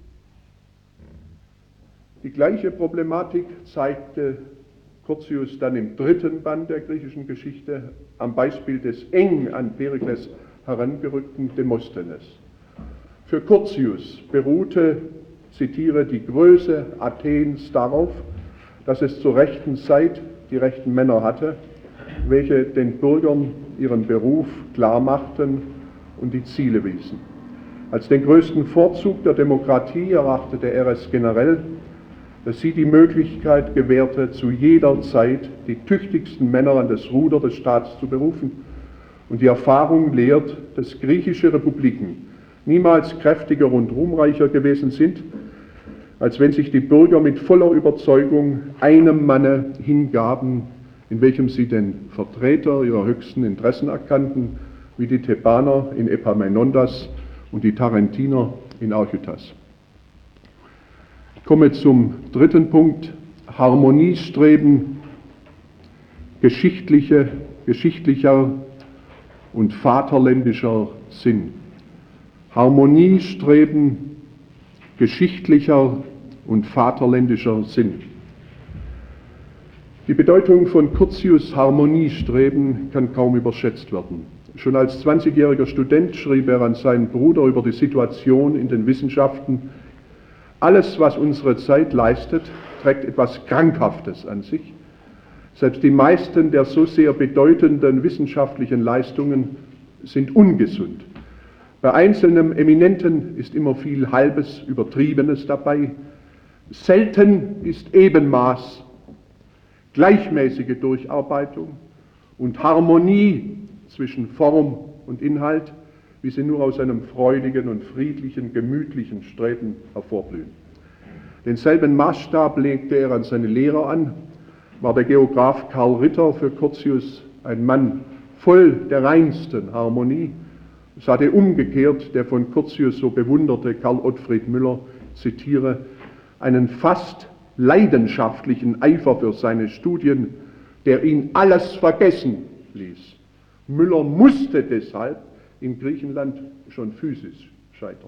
Die gleiche Problematik zeigte Curtius dann im dritten Band der griechischen Geschichte am Beispiel des eng an Perikles herangerückten Demosthenes. Für Curtius beruhte, zitiere, die Größe Athens darauf, dass es zur rechten Zeit die rechten Männer hatte, welche den Bürgern ihren Beruf klar machten und die Ziele wiesen. Als den größten Vorzug der Demokratie erachtete er es generell, dass sie die Möglichkeit gewährte, zu jeder Zeit die tüchtigsten Männer an das Ruder des Staats zu berufen. Und die Erfahrung lehrt, dass griechische Republiken niemals kräftiger und ruhmreicher gewesen sind, als wenn sich die Bürger mit voller Überzeugung einem Manne hingaben, in welchem sie den Vertreter ihrer höchsten Interessen erkannten, wie die Thebaner in Epaminondas und die Tarentiner in Archytas. Ich komme zum dritten Punkt: Harmoniestreben, geschichtlicher und vaterländischer Sinn. Harmoniestreben, geschichtlicher und vaterländischer Sinn. Die Bedeutung von Curtius' Harmoniestreben kann kaum überschätzt werden. Schon als 20-jähriger Student schrieb er an seinen Bruder über die Situation in den Wissenschaften: Alles, was unsere Zeit leistet, trägt etwas Krankhaftes an sich. Selbst die meisten der so sehr bedeutenden wissenschaftlichen Leistungen sind ungesund. Bei einzelnen Eminenten ist immer viel Halbes, Übertriebenes dabei. Selten ist Ebenmaß, gleichmäßige Durcharbeitung und Harmonie zwischen Form und Inhalt, wie sie nur aus einem freudigen und friedlichen, gemütlichen Streben hervorblühen. Denselben Maßstab legte er an seine Lehrer an, war der Geograph Karl Ritter für Curtius ein Mann voll der reinsten Harmonie. Es hatte umgekehrt der von Curtius so bewunderte Karl Ottfried Müller, zitiere, einen fast leidenschaftlichen Eifer für seine Studien, der ihn alles vergessen ließ. Müller musste deshalb in Griechenland schon physisch scheitern.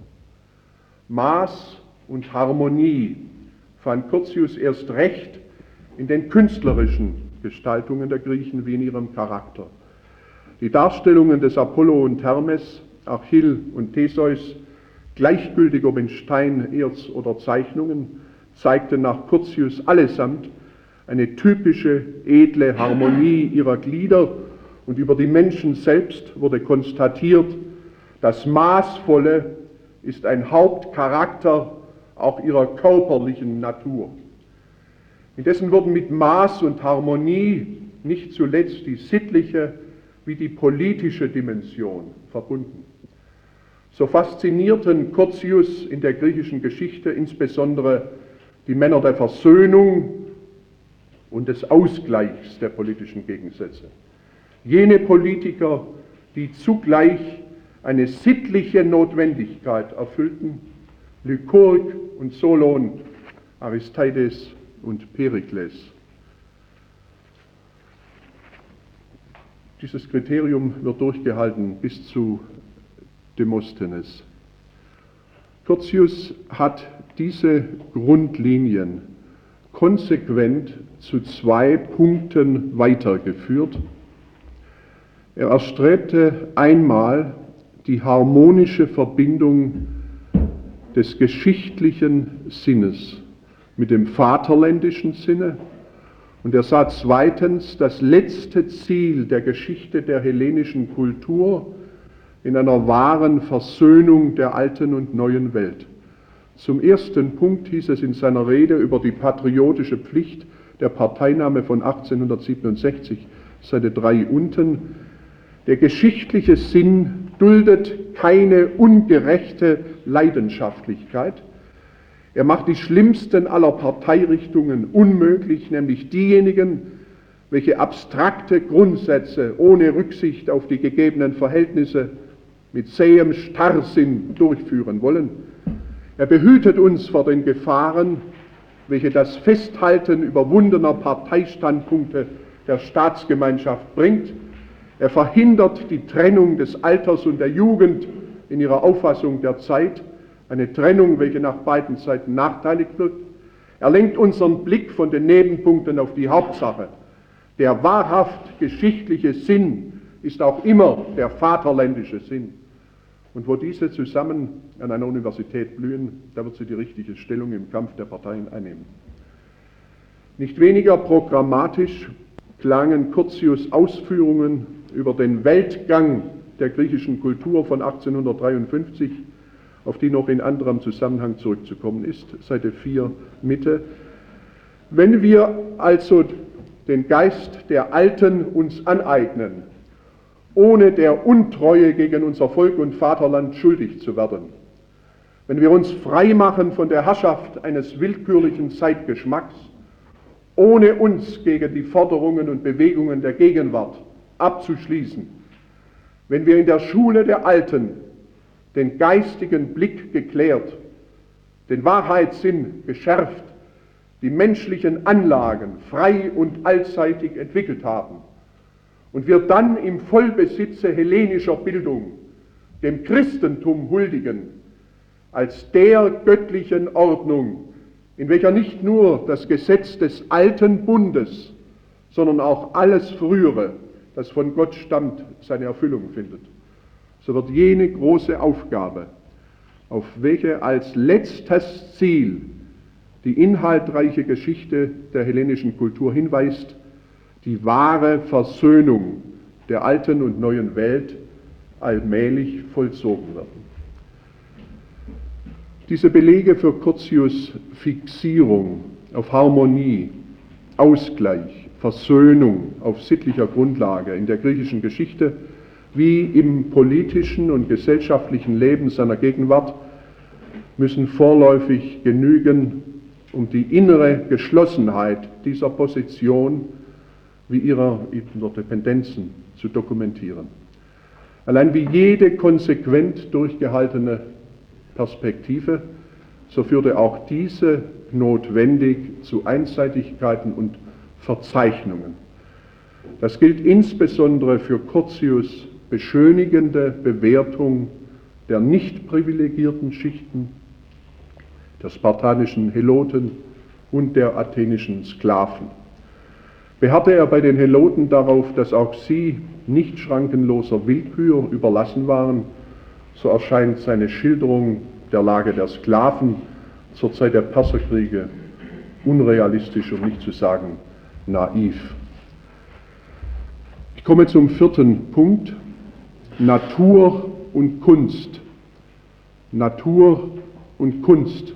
Maß und Harmonie fand Curtius erst recht in den künstlerischen Gestaltungen der Griechen wie in ihrem Charakter. Die Darstellungen des Apollo und Hermes, Achill und Theseus, gleichgültig ob in Stein, Erz oder Zeichnungen, zeigten nach Curtius allesamt eine typische, edle Harmonie ihrer Glieder, und über die Menschen selbst wurde konstatiert, das Maßvolle ist ein Hauptcharakter auch ihrer körperlichen Natur. Indessen wurden mit Maß und Harmonie nicht zuletzt die sittliche wie die politische Dimension verbunden. So faszinierten Curtius in der griechischen Geschichte insbesondere die Männer der Versöhnung und des Ausgleichs der politischen Gegensätze. Jene Politiker, die zugleich eine sittliche Notwendigkeit erfüllten, Lykurg und Solon, Aristeides und Perikles. Dieses Kriterium wird durchgehalten bis zu Demosthenes. Curtius hat diese Grundlinien konsequent zu 2 Punkten weitergeführt. Er erstrebte einmal die harmonische Verbindung des geschichtlichen Sinnes mit dem vaterländischen Sinne, und er sah zweitens das letzte Ziel der Geschichte der hellenischen Kultur in einer wahren Versöhnung der alten und neuen Welt. Zum ersten Punkt hieß es in seiner Rede über die patriotische Pflicht der Parteinahme von 1867, Seite 3 unten: Der geschichtliche Sinn duldet keine ungerechte Leidenschaftlichkeit. Er macht die schlimmsten aller Parteirichtungen unmöglich, nämlich diejenigen, welche abstrakte Grundsätze ohne Rücksicht auf die gegebenen Verhältnisse mit zähem Starrsinn durchführen wollen. Er behütet uns vor den Gefahren, welche das Festhalten überwundener Parteistandpunkte der Staatsgemeinschaft bringt. Er verhindert die Trennung des Alters und der Jugend in ihrer Auffassung der Zeit, eine Trennung, welche nach beiden Seiten nachteilig wirkt. Er lenkt unseren Blick von den Nebenpunkten auf die Hauptsache. Der wahrhaft geschichtliche Sinn ist auch immer der vaterländische Sinn. Und wo diese zusammen an einer Universität blühen, da wird sie die richtige Stellung im Kampf der Parteien einnehmen. Nicht weniger programmatisch klangen Curtius' Ausführungen über den Weltgang der griechischen Kultur von 1853, auf die noch in anderem Zusammenhang zurückzukommen ist, Seite 4 Mitte. Wenn wir also den Geist der Alten uns aneignen, ohne der Untreue gegen unser Volk und Vaterland schuldig zu werden, wenn wir uns frei machen von der Herrschaft eines willkürlichen Zeitgeschmacks, ohne uns gegen die Forderungen und Bewegungen der Gegenwart abzuschließen, wenn wir in der Schule der Alten den geistigen Blick geklärt, den Wahrheitssinn geschärft, die menschlichen Anlagen frei und allseitig entwickelt haben und wir dann im Vollbesitze hellenischer Bildung dem Christentum huldigen, als der göttlichen Ordnung, in welcher nicht nur das Gesetz des alten Bundes, sondern auch alles Frühere, das von Gott stammt, seine Erfüllung findet, so wird jene große Aufgabe, auf welche als letztes Ziel die inhaltreiche Geschichte der hellenischen Kultur hinweist, die wahre Versöhnung der alten und neuen Welt allmählich vollzogen werden. Diese Belege für Curtius' Fixierung auf Harmonie, Ausgleich, Versöhnung auf sittlicher Grundlage in der griechischen Geschichte wie im politischen und gesellschaftlichen Leben seiner Gegenwart müssen vorläufig genügen, um die innere Geschlossenheit dieser Position wie ihrer Interdependenzen zu dokumentieren. Allein wie jede konsequent durchgehaltene Perspektive, so führte auch diese notwendig zu Einseitigkeiten und Verzeichnungen. Das gilt insbesondere für Curtius' beschönigende Bewertung der nicht privilegierten Schichten, der spartanischen Heloten und der athenischen Sklaven. Beharrte er bei den Heloten darauf, dass auch sie nicht schrankenloser Willkür überlassen waren, so erscheint seine Schilderung der Lage der Sklaven zur Zeit der Perserkriege unrealistisch, um nicht zu sagen naiv. Ich komme zum vierten Punkt: Natur und Kunst. Natur und Kunst.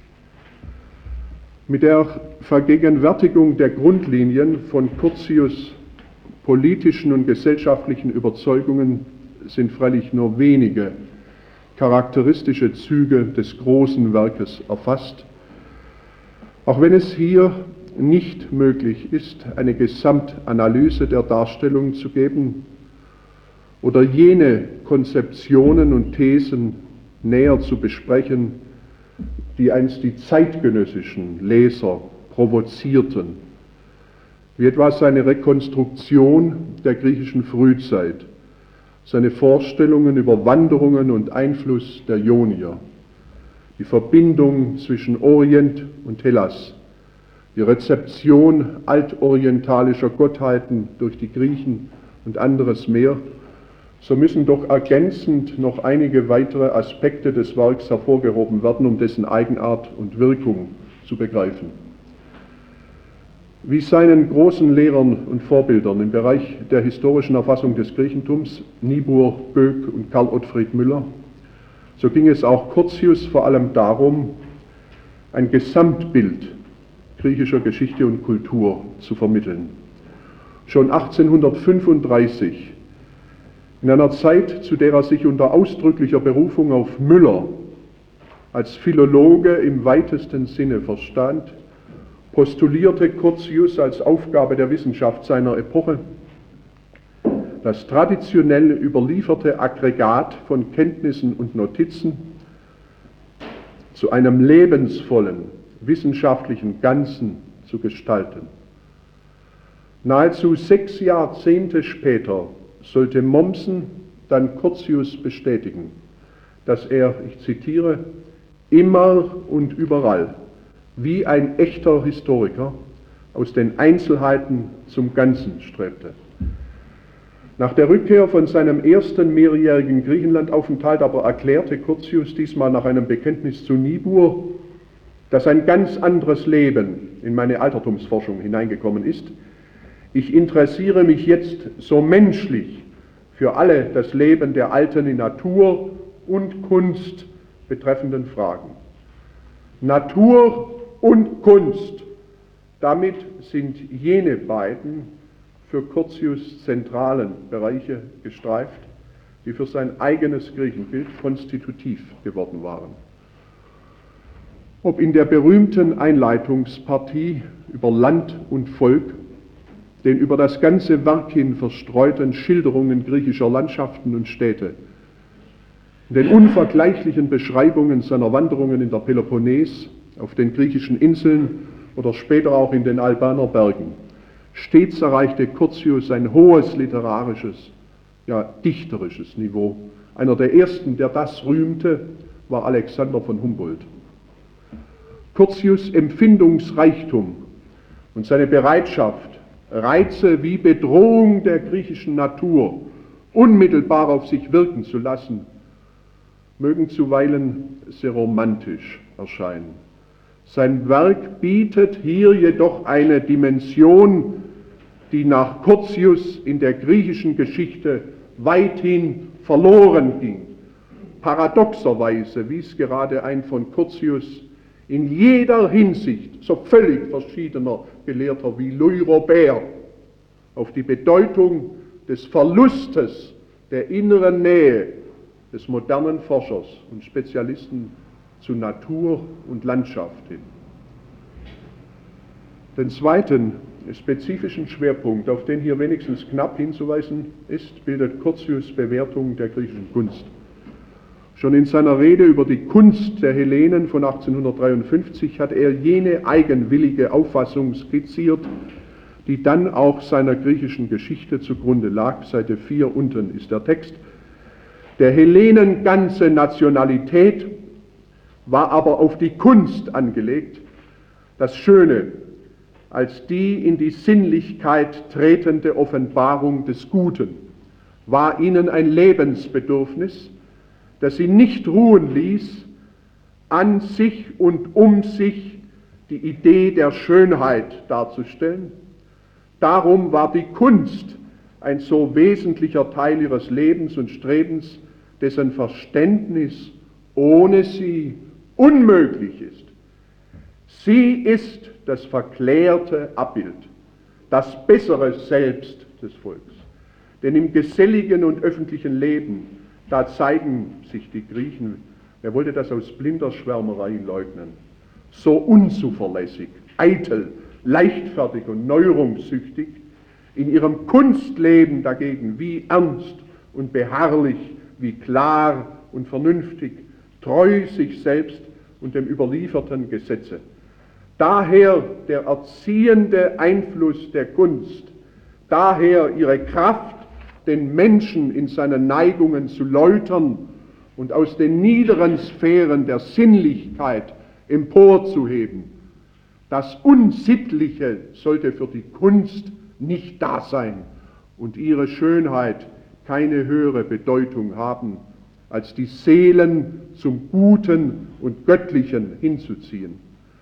Mit der Vergegenwärtigung der Grundlinien von Curtius' politischen und gesellschaftlichen Überzeugungen sind freilich nur wenige charakteristische Züge des großen Werkes erfasst, auch wenn es hier nicht möglich ist, eine Gesamtanalyse der Darstellung zu geben oder jene Konzeptionen und Thesen näher zu besprechen, die einst die zeitgenössischen Leser provozierten, wie etwa seine Rekonstruktion der griechischen Frühzeit, seine Vorstellungen über Wanderungen und Einfluss der Ionier, die Verbindung zwischen Orient und Hellas, die Rezeption altorientalischer Gottheiten durch die Griechen und anderes mehr, so müssen doch ergänzend noch einige weitere Aspekte des Werks hervorgehoben werden, um dessen Eigenart und Wirkung zu begreifen. Wie seinen großen Lehrern und Vorbildern im Bereich der historischen Erfassung des Griechentums, Niebuhr, Böck und Karl Ottfried Müller, so ging es auch Curtius vor allem darum, ein Gesamtbild griechischer Geschichte und Kultur zu vermitteln. Schon 1835, in einer Zeit, zu der er sich unter ausdrücklicher Berufung auf Müller als Philologe im weitesten Sinne verstand, postulierte Curtius als Aufgabe der Wissenschaft seiner Epoche das traditionell überlieferte Aggregat von Kenntnissen und Notizen zu einem lebensvollen wissenschaftlichen Ganzen zu gestalten. Nahezu 6 Jahrzehnte später sollte Mommsen dann Curtius bestätigen, dass er, ich zitiere, immer und überall wie ein echter Historiker aus den Einzelheiten zum Ganzen strebte. Nach der Rückkehr von seinem ersten mehrjährigen Griechenlandaufenthalt aber erklärte Curtius diesmal nach einem Bekenntnis zu Niebuhr, dass ein ganz anderes Leben in meine Altertumsforschung hineingekommen ist. Ich interessiere mich jetzt so menschlich für alle das Leben der Alten in Natur und Kunst betreffenden Fragen. Natur und Kunst, damit sind jene beiden für Curtius zentralen Bereiche gestreift, die für sein eigenes Griechenbild konstitutiv geworden waren. ob in der berühmten Einleitungspartie über Land und Volk, den über das ganze Werk hin verstreuten Schilderungen griechischer Landschaften und Städte, den unvergleichlichen Beschreibungen seiner Wanderungen in der Peloponnes, auf den griechischen Inseln oder später auch in den Albaner Bergen. Stets erreichte Curtius ein hohes literarisches, ja dichterisches Niveau. Einer der ersten, der das rühmte, war Alexander von Humboldt. Curtius' Empfindungsreichtum und seine Bereitschaft, Reize wie Bedrohung der griechischen Natur unmittelbar auf sich wirken zu lassen, mögen zuweilen sehr romantisch erscheinen. Sein Werk bietet hier jedoch eine Dimension, die nach Curtius in der griechischen Geschichte weithin verloren ging. Paradoxerweise wies gerade ein von Curtius in jeder Hinsicht so völlig verschiedener Gelehrter wie Louis Robert auf die Bedeutung des Verlustes der inneren Nähe des modernen Forschers und Spezialisten zu Natur und Landschaft hin. Den zweiten spezifischen Schwerpunkt, auf den hier wenigstens knapp hinzuweisen ist, bildet Curtius' Bewertung der griechischen Kunst. Schon in seiner Rede über die Kunst der Hellenen von 1853 hat er jene eigenwillige Auffassung skizziert, die dann auch seiner griechischen Geschichte zugrunde lag. Seite 4 unten ist der Text. Der Hellenen ganze Nationalität war aber auf die Kunst angelegt, das Schöne als die in die Sinnlichkeit tretende Offenbarung des Guten war ihnen ein Lebensbedürfnis, das sie nicht ruhen ließ, an sich und um sich die Idee der Schönheit darzustellen. Darum war die Kunst ein so wesentlicher Teil ihres Lebens und Strebens, dessen Verständnis ohne sie unmöglich ist. Sie ist das verklärte Abbild, das bessere Selbst des Volks. Denn im geselligen und öffentlichen Leben, da zeigen sich die Griechen, wer wollte das aus blinder Schwärmerei leugnen, so unzuverlässig, eitel, leichtfertig und neuerungssüchtig, in ihrem Kunstleben dagegen wie ernst und beharrlich, wie klar und vernünftig, treu sich selbst und dem überlieferten Gesetze. Daher der erziehende Einfluss der Kunst, daher ihre Kraft, den Menschen in seinen Neigungen zu läutern und aus den niederen Sphären der Sinnlichkeit emporzuheben. Das Unsittliche sollte für die Kunst nicht da sein und ihre Schönheit keine höhere Bedeutung haben, als die Seelen zum Guten und Göttlichen hinzuziehen.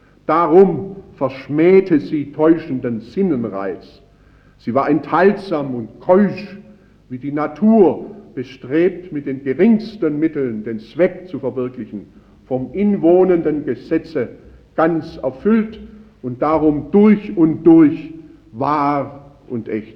Darum verschmähte sie täuschenden Sinnenreiz. Sie war enthaltsam und keusch, wie die Natur, bestrebt mit den geringsten Mitteln den Zweck zu verwirklichen, vom inwohnenden Gesetze ganz erfüllt und darum durch und durch wahr und echt.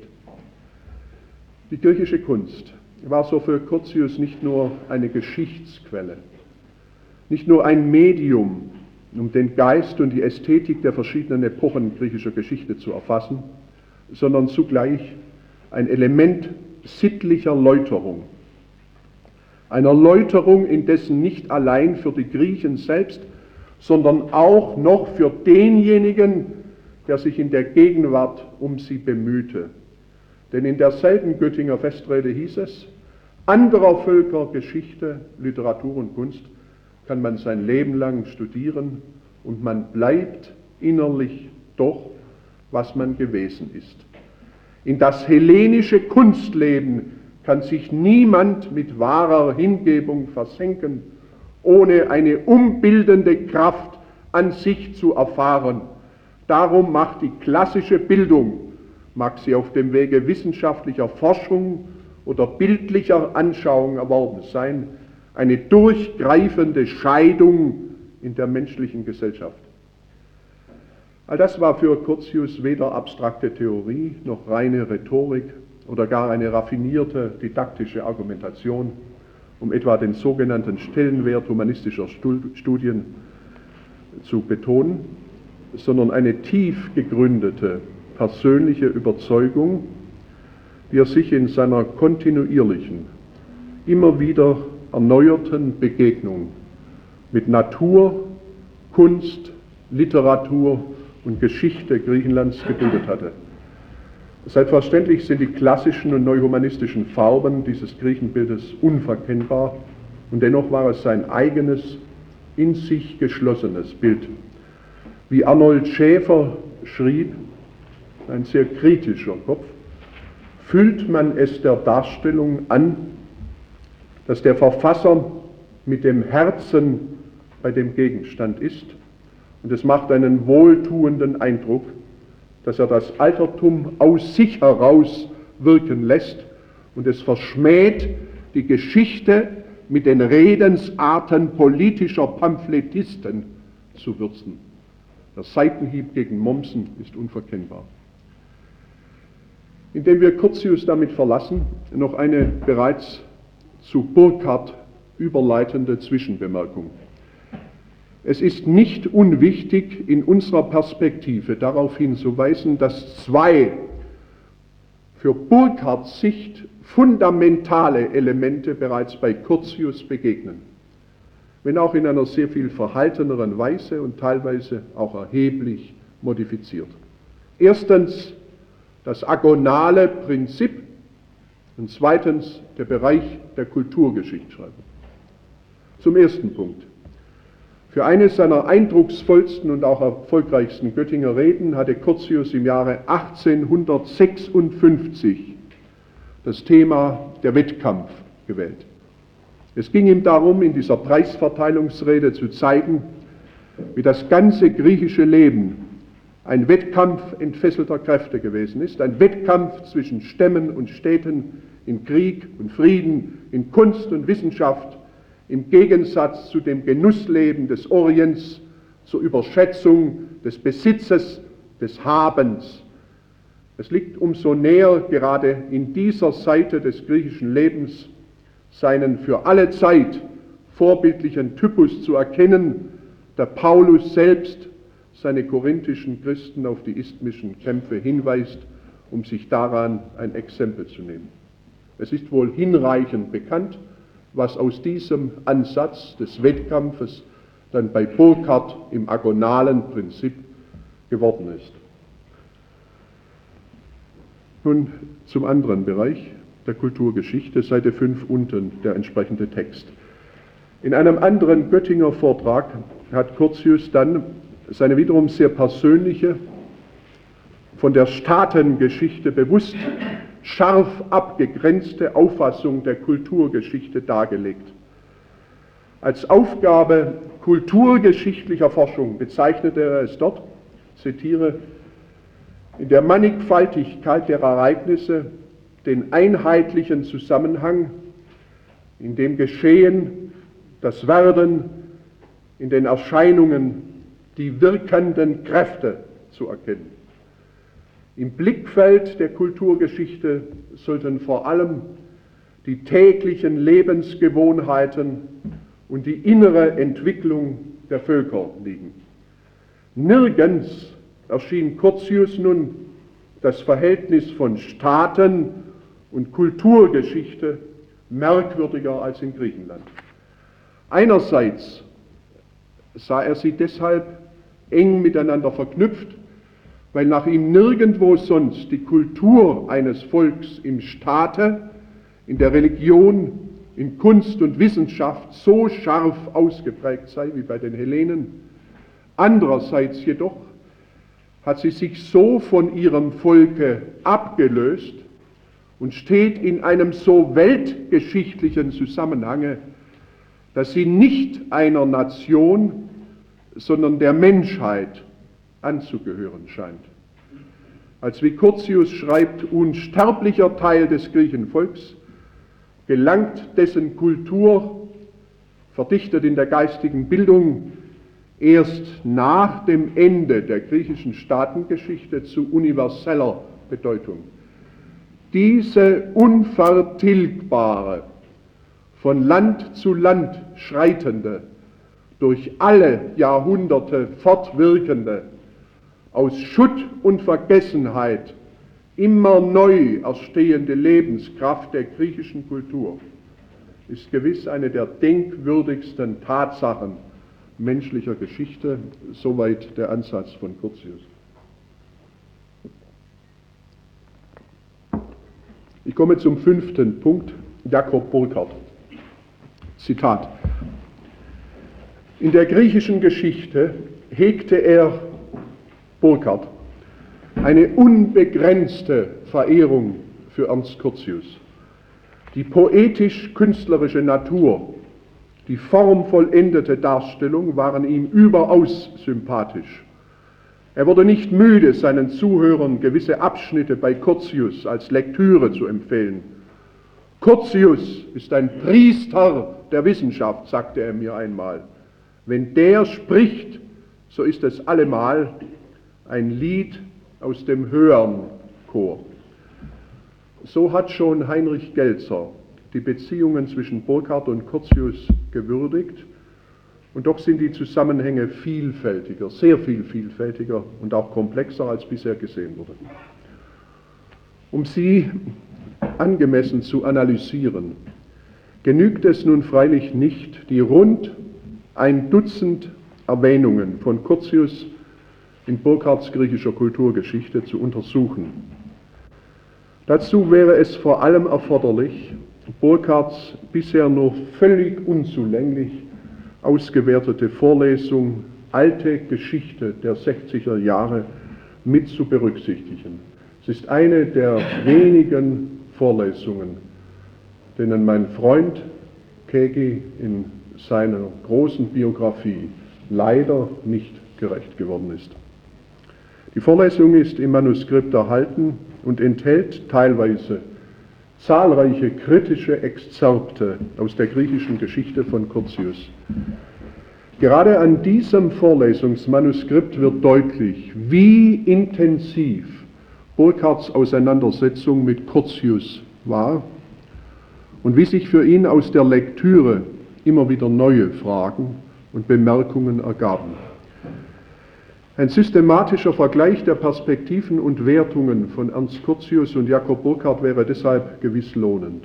Die griechische Kunst war so für Curtius nicht nur eine Geschichtsquelle, nicht nur ein Medium, um den Geist und die Ästhetik der verschiedenen Epochen griechischer Geschichte zu erfassen, sondern zugleich ein Element sittlicher Läuterung. Einer Läuterung indessen nicht allein für die Griechen selbst, sondern auch noch für denjenigen, der sich in der Gegenwart um sie bemühte. Denn in derselben Göttinger Festrede hieß es, anderer Völker Geschichte, Literatur und Kunst kann man sein Leben lang studieren und man bleibt innerlich doch, was man gewesen ist. In das hellenische Kunstleben kann sich niemand mit wahrer Hingebung versenken, ohne eine umbildende Kraft an sich zu erfahren. Darum macht die klassische Bildung, mag sie auf dem Wege wissenschaftlicher Forschung oder bildlicher Anschauung erworben sein, eine durchgreifende Scheidung in der menschlichen Gesellschaft. All das war für Curtius weder abstrakte Theorie noch reine Rhetorik oder gar eine raffinierte didaktische Argumentation, um etwa den sogenannten Stellenwert humanistischer Studien zu betonen, sondern eine tief gegründete persönliche Überzeugung, die er sich in seiner kontinuierlichen, immer wieder erneuerten Begegnung mit Natur, Kunst, Literatur und Geschichte Griechenlands gebildet hatte. Selbstverständlich sind die klassischen und neuhumanistischen Farben dieses Griechenbildes unverkennbar und dennoch war es sein eigenes, in sich geschlossenes Bild. Wie Arnold Schäfer schrieb, ein sehr kritischer Kopf, fühlt man es der Darstellung an, dass der Verfasser mit dem Herzen bei dem Gegenstand ist, und es macht einen wohltuenden Eindruck, dass er das Altertum aus sich heraus wirken lässt und es verschmäht, die Geschichte mit den Redensarten politischer Pamphletisten zu würzen. Der Seitenhieb gegen Mommsen ist unverkennbar. Indem wir Curtius damit verlassen, noch eine bereits zu Burckhardt überleitende Zwischenbemerkung. Es ist nicht unwichtig, in unserer Perspektive darauf hinzuweisen, dass zwei für Burckhardts Sicht fundamentale Elemente bereits bei Curtius begegnen, wenn auch in einer sehr viel verhalteneren Weise und teilweise auch erheblich modifiziert. Erstens das agonale Prinzip und zweitens der Bereich der Kulturgeschichtsschreibung. Zum ersten Punkt. Für eine seiner eindrucksvollsten und auch erfolgreichsten Göttinger Reden hatte Curtius im Jahre 1856 das Thema der Wettkampf gewählt. Es ging ihm darum, in dieser Preisverteilungsrede zu zeigen, wie das ganze griechische Leben ein Wettkampf entfesselter Kräfte gewesen ist, ein Wettkampf zwischen Stämmen und Städten in Krieg und Frieden, in Kunst und Wissenschaft, im Gegensatz zu dem Genussleben des Orients, zur Überschätzung des Besitzes, des Habens. Es liegt umso näher, gerade in dieser Seite des griechischen Lebens, seinen für alle Zeit vorbildlichen Typus zu erkennen, der Paulus selbst seine korinthischen Christen auf die isthmischen Kämpfe hinweist, um sich daran ein Exempel zu nehmen. Es ist wohl hinreichend bekannt, was aus diesem Ansatz des Wettkampfes dann bei Burckhardt im agonalen Prinzip geworden ist. Nun zum anderen Bereich der Kulturgeschichte, Seite 5 unten der entsprechende Text. In einem anderen Göttinger Vortrag hat Curtius dann seine wiederum sehr persönliche, von der Staatengeschichte bewusst scharf abgegrenzte Auffassung der Kulturgeschichte dargelegt. Als Aufgabe kulturgeschichtlicher Forschung bezeichnete er es dort, zitiere, in der Mannigfaltigkeit der Ereignisse den einheitlichen Zusammenhang, in dem Geschehen, das Werden, in den Erscheinungen die wirkenden Kräfte zu erkennen. Im Blickfeld der Kulturgeschichte sollten vor allem die täglichen Lebensgewohnheiten und die innere Entwicklung der Völker liegen. Nirgends erschien Curtius nun das Verhältnis von Staaten und Kulturgeschichte merkwürdiger als in Griechenland. Einerseits sah er sie deshalb eng miteinander verknüpft, weil nach ihm nirgendwo sonst die Kultur eines Volks im Staate, in der Religion, in Kunst und Wissenschaft so scharf ausgeprägt sei wie bei den Hellenen. Andererseits jedoch hat sie sich so von ihrem Volke abgelöst und steht in einem so weltgeschichtlichen Zusammenhange, dass sie nicht einer Nation, sondern der Menschheit anzugehören scheint. Als wie Curtius schreibt, unsterblicher Teil des Griechenvolks, gelangt dessen Kultur, verdichtet in der geistigen Bildung, erst nach dem Ende der griechischen Staatengeschichte zu universeller Bedeutung. Diese unvertilgbare, von Land zu Land schreitende, durch alle Jahrhunderte fortwirkende, aus Schutt und Vergessenheit immer neu erstehende Lebenskraft der griechischen Kultur ist gewiss eine der denkwürdigsten Tatsachen menschlicher Geschichte, soweit der Ansatz von Curtius. Ich komme zum 5. Punkt, Jakob Burckhardt. Zitat: In der griechischen Geschichte hegte er, Burckhardt, eine unbegrenzte Verehrung für Ernst Curtius. Die poetisch-künstlerische Natur, die formvollendete Darstellung waren ihm überaus sympathisch. Er wurde nicht müde, seinen Zuhörern gewisse Abschnitte bei Curtius als Lektüre zu empfehlen. Curtius ist ein Priester der Wissenschaft, sagte er mir einmal. Wenn der spricht, so ist es allemal ein Lied aus dem höheren Chor. So hat schon Heinrich Gelzer die Beziehungen zwischen Burckhardt und Curtius gewürdigt, und doch sind die Zusammenhänge vielfältiger, sehr viel vielfältiger und auch komplexer als bisher gesehen wurde. Um sie angemessen zu analysieren, genügt es nun freilich nicht, die rund 1 Dutzend Erwähnungen von Curtius in Burckhardts griechischer Kulturgeschichte zu untersuchen. Dazu wäre es vor allem erforderlich, Burckhardts bisher nur völlig unzulänglich ausgewertete Vorlesung Alte Geschichte der 60er Jahre mit zu berücksichtigen. Es ist eine der wenigen Vorlesungen, denen mein Freund Kegi in seiner großen Biografie leider nicht gerecht geworden ist. Die Vorlesung ist im Manuskript erhalten und enthält teilweise zahlreiche kritische Exzerpte aus der griechischen Geschichte von Curtius. Gerade an diesem Vorlesungsmanuskript wird deutlich, wie intensiv Burckhardts Auseinandersetzung mit Curtius war und wie sich für ihn aus der Lektüre immer wieder neue Fragen und Bemerkungen ergaben. Ein systematischer Vergleich der Perspektiven und Wertungen von Ernst Curtius und Jakob Burckhardt wäre deshalb gewiss lohnend.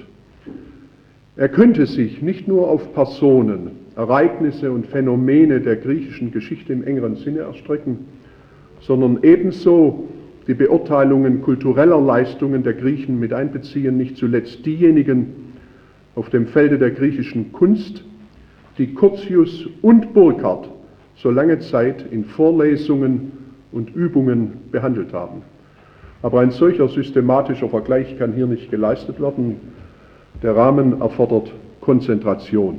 Er könnte sich nicht nur auf Personen, Ereignisse und Phänomene der griechischen Geschichte im engeren Sinne erstrecken, sondern ebenso die Beurteilungen kultureller Leistungen der Griechen mit einbeziehen, nicht zuletzt diejenigen auf dem Felde der griechischen Kunst, die Curtius und Burckhardt so lange Zeit in Vorlesungen und Übungen behandelt haben. Aber ein solcher systematischer Vergleich kann hier nicht geleistet werden. Der Rahmen erfordert Konzentration.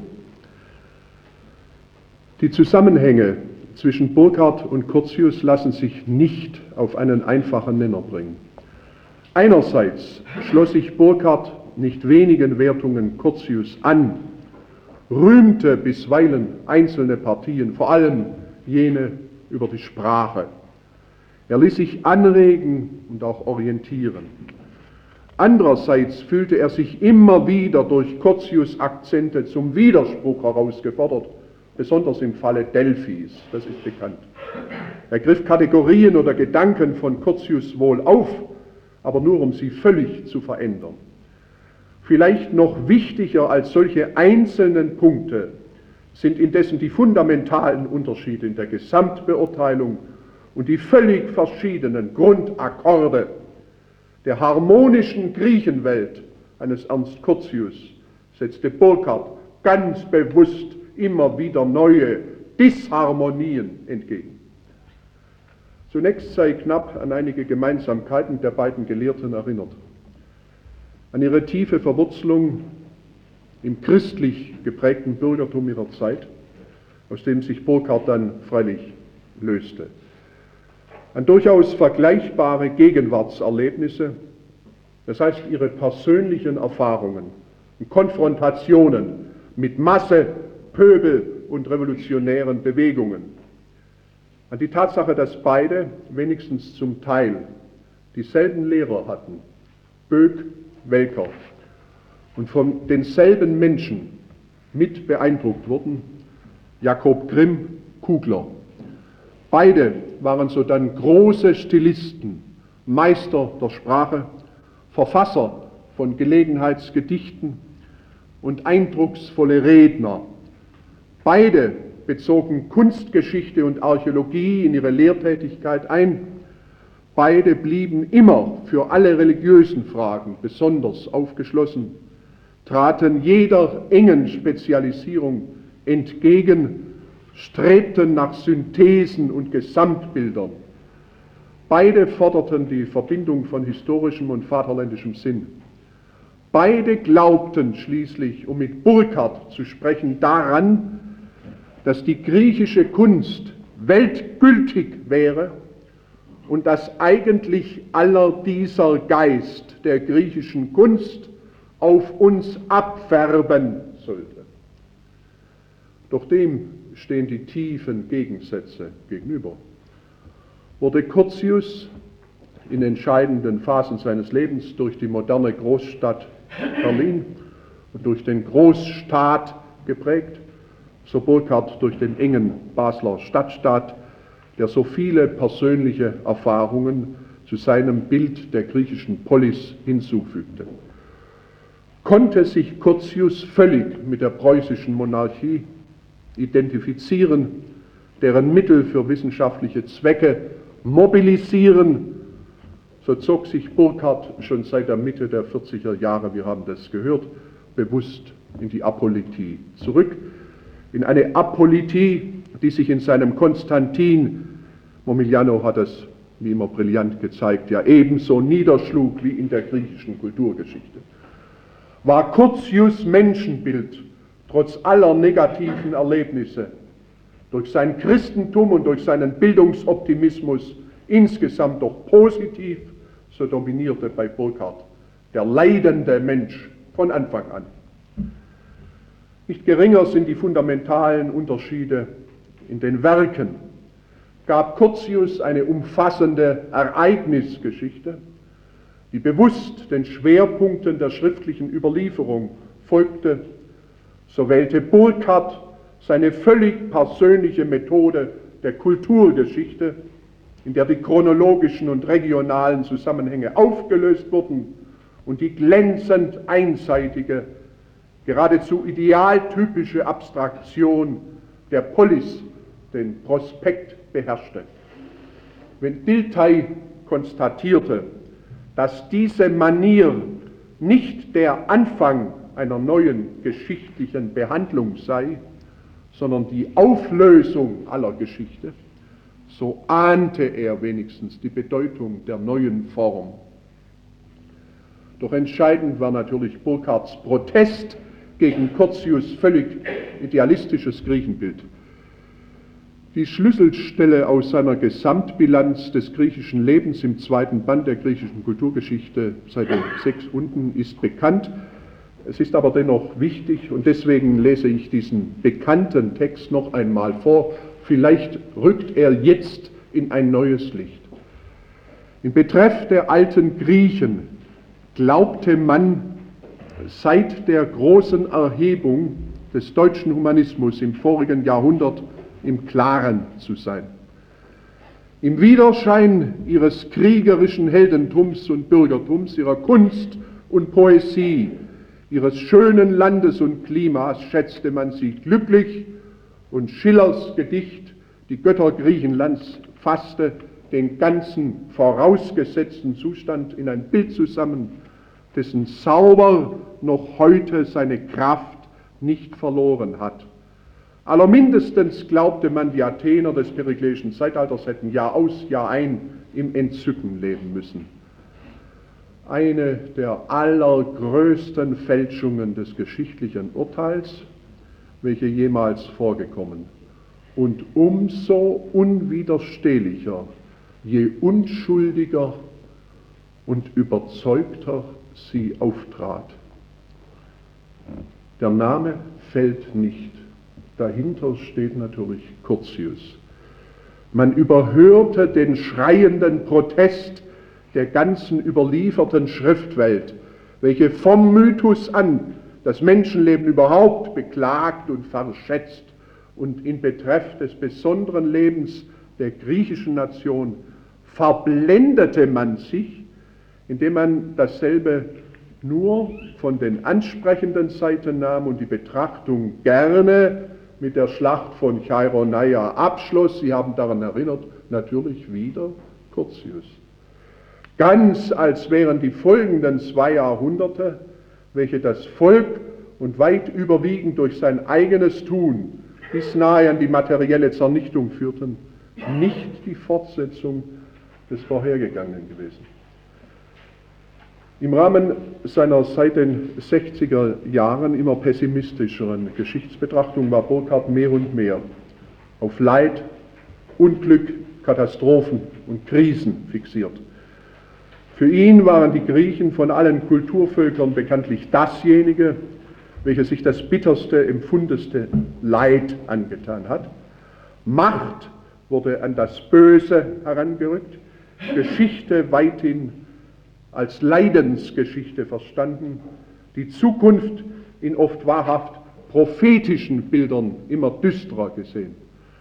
Die Zusammenhänge zwischen Burckhardt und Curtius lassen sich nicht auf einen einfachen Nenner bringen. Einerseits schloss sich Burckhardt nicht wenigen Wertungen Curtius an, rühmte bisweilen einzelne Partien, vor allem jene über die Sprache. Er ließ sich anregen und auch orientieren. Andererseits fühlte er sich immer wieder durch Curtius' Akzente zum Widerspruch herausgefordert, besonders im Falle Delphis, das ist bekannt. Er griff Kategorien oder Gedanken von Curtius wohl auf, aber nur um sie völlig zu verändern. Vielleicht noch wichtiger als solche einzelnen Punkte sind indessen die fundamentalen Unterschiede in der Gesamtbeurteilung und die völlig verschiedenen Grundakkorde der harmonischen Griechenwelt eines Ernst Curtius setzte Burckhardt ganz bewusst immer wieder neue Disharmonien entgegen. Zunächst sei knapp an einige Gemeinsamkeiten der beiden Gelehrten erinnert. An ihre tiefe Verwurzelung im christlich geprägten Bürgertum ihrer Zeit, aus dem sich Burckhardt dann freilich löste. An durchaus vergleichbare Gegenwartserlebnisse, das heißt ihre persönlichen Erfahrungen und Konfrontationen mit Masse, Pöbel und revolutionären Bewegungen. An die Tatsache, dass beide wenigstens zum Teil dieselben Lehrer hatten, Böck, Welcker, und von denselben Menschen mit beeindruckt wurden, Jakob Grimm, Kugler. Beide waren sodann große Stilisten, Meister der Sprache, Verfasser von Gelegenheitsgedichten und eindrucksvolle Redner. Beide bezogen Kunstgeschichte und Archäologie in ihre Lehrtätigkeit ein. Beide blieben immer für alle religiösen Fragen besonders aufgeschlossen, traten jeder engen Spezialisierung entgegen, strebten nach Synthesen und Gesamtbildern. Beide forderten die Verbindung von historischem und vaterländischem Sinn. Beide glaubten schließlich, um mit Burckhardt zu sprechen, daran, dass die griechische Kunst weltgültig wäre und dass eigentlich aller dieser Geist der griechischen Kunst auf uns abfärben sollte. Doch dem stehen die tiefen Gegensätze gegenüber. Wurde Curtius in entscheidenden Phasen seines Lebens durch die moderne Großstadt Berlin und durch den Großstaat geprägt, so Burckhardt durch den engen Basler Stadtstaat, der so viele persönliche Erfahrungen zu seinem Bild der griechischen Polis hinzufügte. Konnte sich Curtius völlig mit der preußischen Monarchie identifizieren, deren Mittel für wissenschaftliche Zwecke mobilisieren, so zog sich Burckhardt schon seit der Mitte der 40er Jahre, wir haben das gehört, bewusst in die Apolitie zurück. In eine Apolitie, die sich in seinem Konstantin, Momigliano hat es wie immer brillant gezeigt, ja ebenso niederschlug wie in der griechischen Kulturgeschichte. War Curtius' Menschenbild trotz aller negativen Erlebnisse durch sein Christentum und durch seinen Bildungsoptimismus insgesamt doch positiv, so dominierte bei Burckhardt der leidende Mensch von Anfang an. Nicht geringer sind die fundamentalen Unterschiede in den Werken. Gab Curtius eine umfassende Ereignisgeschichte, die bewusst den Schwerpunkten der schriftlichen Überlieferung folgte, so wählte Burckhardt seine völlig persönliche Methode der Kulturgeschichte, in der die chronologischen und regionalen Zusammenhänge aufgelöst wurden und die glänzend einseitige, geradezu idealtypische Abstraktion der Polis den Prospekt beherrschte. Wenn Dilthey konstatierte, dass diese Manier nicht der Anfang einer neuen geschichtlichen Behandlung sei, sondern die Auflösung aller Geschichte, so ahnte er wenigstens die Bedeutung der neuen Form. Doch entscheidend war natürlich Burckhardts Protest gegen Curtius' völlig idealistisches Griechenbild. Die Schlüsselstelle aus seiner Gesamtbilanz des griechischen Lebens im zweiten Band der griechischen Kulturgeschichte, Seite 6 unten, ist bekannt. Es ist aber dennoch wichtig und deswegen lese ich diesen bekannten Text noch einmal vor. Vielleicht rückt er jetzt in ein neues Licht. In Betreff der alten Griechen glaubte man seit der großen Erhebung des deutschen Humanismus im vorigen Jahrhundert im Klaren zu sein. Im Widerschein ihres kriegerischen Heldentums und Bürgertums, ihrer Kunst und Poesie, ihres schönen Landes und Klimas schätzte man sie glücklich und Schillers Gedicht Die Götter Griechenlands fasste den ganzen vorausgesetzten Zustand in ein Bild zusammen, dessen Zauber noch heute seine Kraft nicht verloren hat. Allermindestens glaubte man, die Athener des perikleischen Zeitalters hätten Jahr aus, Jahr ein im Entzücken leben müssen. Eine der allergrößten Fälschungen des geschichtlichen Urteils, welche jemals vorgekommen, und umso unwiderstehlicher, je unschuldiger und überzeugter sie auftrat. Der Name fällt nicht. Dahinter steht natürlich Curtius. Man überhörte den schreienden Protest der ganzen überlieferten Schriftwelt, welche vom Mythos an das Menschenleben überhaupt beklagt und verschätzt und in Betreff des besonderen Lebens der griechischen Nation verblendete man sich, indem man dasselbe nur von den ansprechenden Seiten nahm und die Betrachtung gerne mit der Schlacht von Chaironeia abschloss. Sie haben daran erinnert, natürlich wieder Curtius. Ganz als wären die folgenden 2 Jahrhunderte, welche das Volk und weit überwiegend durch sein eigenes Tun bis nahe an die materielle Zernichtung führten, nicht die Fortsetzung des Vorhergegangenen gewesen. Im Rahmen seiner seit den 60er Jahren immer pessimistischeren Geschichtsbetrachtung war Burckhardt mehr und mehr auf Leid, Unglück, Katastrophen und Krisen fixiert. Für ihn waren die Griechen von allen Kulturvölkern bekanntlich dasjenige, welches sich das bitterste, empfundeste Leid angetan hat. Macht wurde an das Böse herangerückt, Geschichte weithin als Leidensgeschichte verstanden, die Zukunft in oft wahrhaft prophetischen Bildern immer düsterer gesehen.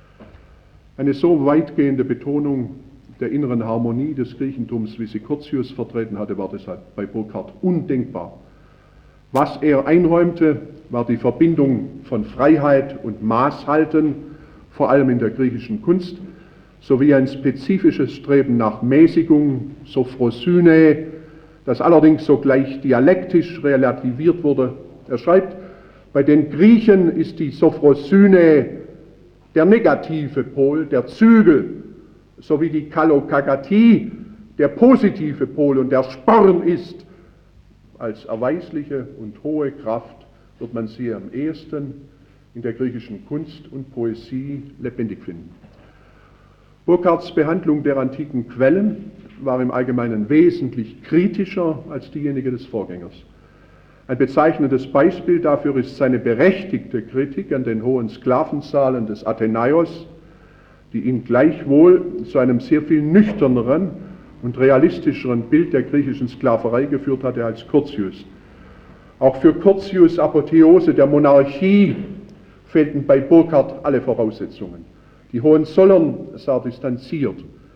Eine so weitgehende Betonung der inneren Harmonie des Griechentums, wie sie Curtius vertreten hatte, war deshalb bei Burckhardt undenkbar. Was er einräumte, war die Verbindung von Freiheit und Maßhalten, vor allem in der griechischen Kunst, sowie ein spezifisches Streben nach Mäßigung, Sophrosyne, das allerdings sogleich dialektisch relativiert wurde. Er schreibt, bei den Griechen ist die Sophrosyne der negative Pol, der Zügel, sowie die Kalokagatie der positive Pol, und der Sporn ist als erweisliche und hohe Kraft, wird man sie am ehesten in der griechischen Kunst und Poesie lebendig finden. Burckhardts Behandlung der antiken Quellen war im Allgemeinen wesentlich kritischer als diejenige des Vorgängers. Ein bezeichnendes Beispiel dafür ist seine berechtigte Kritik an den hohen Sklavenzahlen des Athenaios, die ihn gleichwohl zu einem sehr viel nüchterneren und realistischeren Bild der griechischen Sklaverei geführt hatte als Curtius. Auch für Curtius' Apotheose der Monarchie fehlten bei Burckhardt alle Voraussetzungen. Die Hohenzollern sah distanziert.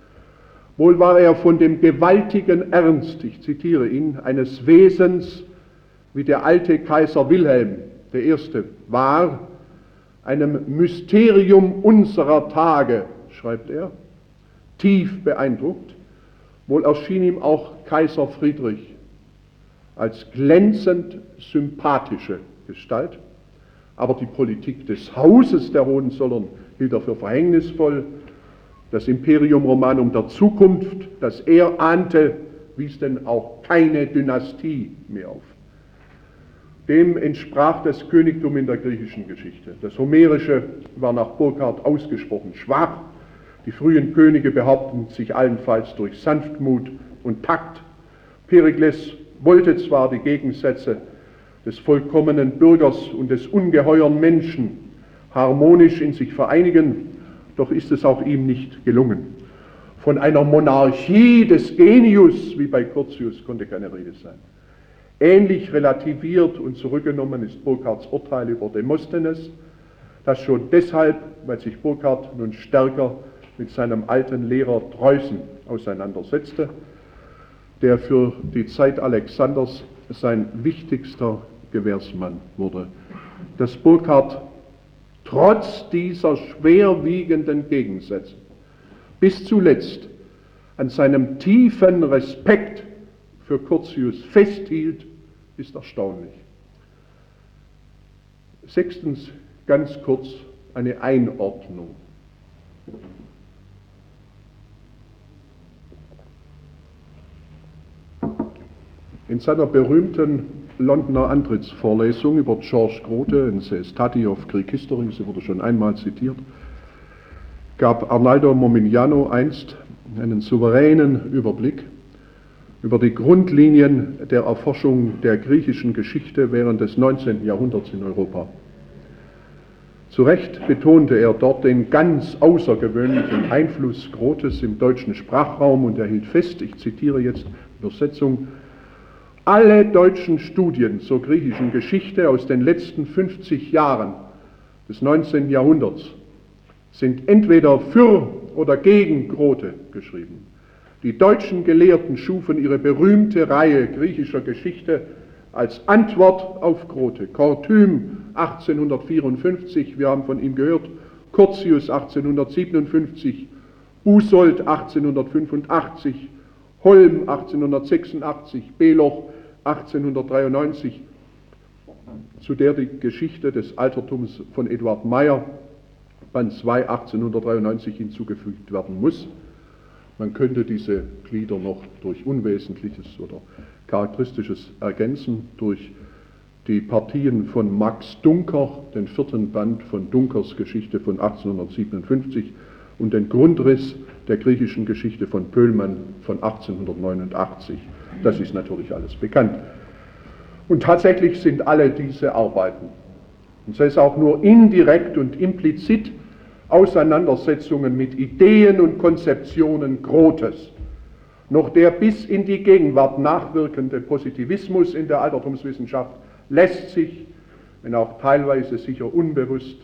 Wohl war er von dem gewaltigen Ernst, ich zitiere ihn, eines Wesens, wie der alte Kaiser Wilhelm I. war, einem Mysterium unserer Tage, schreibt er, tief beeindruckt. Wohl erschien ihm auch Kaiser Friedrich als glänzend sympathische Gestalt, aber die Politik des Hauses der Hohenzollern hielt er für verhängnisvoll. Das Imperium Romanum der Zukunft, das er ahnte, wies denn auch keine Dynastie mehr auf. Dem entsprach das Königtum in der griechischen Geschichte. Das Homerische war nach Burckhardt ausgesprochen schwach. Die frühen Könige behaupten sich allenfalls durch Sanftmut und Takt. Perikles wollte zwar die Gegensätze des vollkommenen Bürgers und des ungeheuren Menschen harmonisch in sich vereinigen, doch ist es auch ihm nicht gelungen. Von einer Monarchie des Genius, wie bei Curtius, konnte keine Rede sein. Ähnlich relativiert und zurückgenommen ist Burckhardts Urteil über Demosthenes, das schon deshalb, weil sich Burckhardt nun stärker mit seinem alten Lehrer Dreußen auseinandersetzte, der für die Zeit Alexanders sein wichtigster Gewährsmann wurde. Dass Burckhardt trotz dieser schwerwiegenden Gegensätze bis zuletzt an seinem tiefen Respekt für Curtius festhielt, ist erstaunlich. Sechstens, ganz kurz eine Einordnung. In seiner berühmten Londoner Antrittsvorlesung über George Grote in The Study of Greek History, sie wurde schon einmal zitiert, gab Arnaldo Momigliano einst einen souveränen Überblick über die Grundlinien der Erforschung der griechischen Geschichte während des 19. Jahrhunderts in Europa. Zu Recht betonte er dort den ganz außergewöhnlichen Einfluss Grotes im deutschen Sprachraum und er hielt fest, ich zitiere jetzt Übersetzung, alle deutschen Studien zur griechischen Geschichte aus den letzten 50 Jahren des 19. Jahrhunderts sind entweder für oder gegen Grote geschrieben. Die deutschen Gelehrten schufen ihre berühmte Reihe griechischer Geschichte als Antwort auf Grote. Kortym 1854, wir haben von ihm gehört, Curtius 1857, Busold 1885, Holm 1886, Beloch 1893, zu der die Geschichte des Altertums von Eduard Meyer, Band 2, 1893 hinzugefügt werden muss. Man könnte diese Glieder noch durch Unwesentliches oder Charakteristisches ergänzen, durch die Partien von Max Dunker, den 4. Band von Dunkers Geschichte von 1857 und den Grundriss der griechischen Geschichte von Pöhlmann von 1889. Das ist natürlich alles bekannt. Und tatsächlich sind alle diese Arbeiten, und sei es auch nur indirekt und implizit, Auseinandersetzungen mit Ideen und Konzeptionen Grotes. Noch der bis in die Gegenwart nachwirkende Positivismus in der Altertumswissenschaft lässt sich, wenn auch teilweise sicher unbewusst,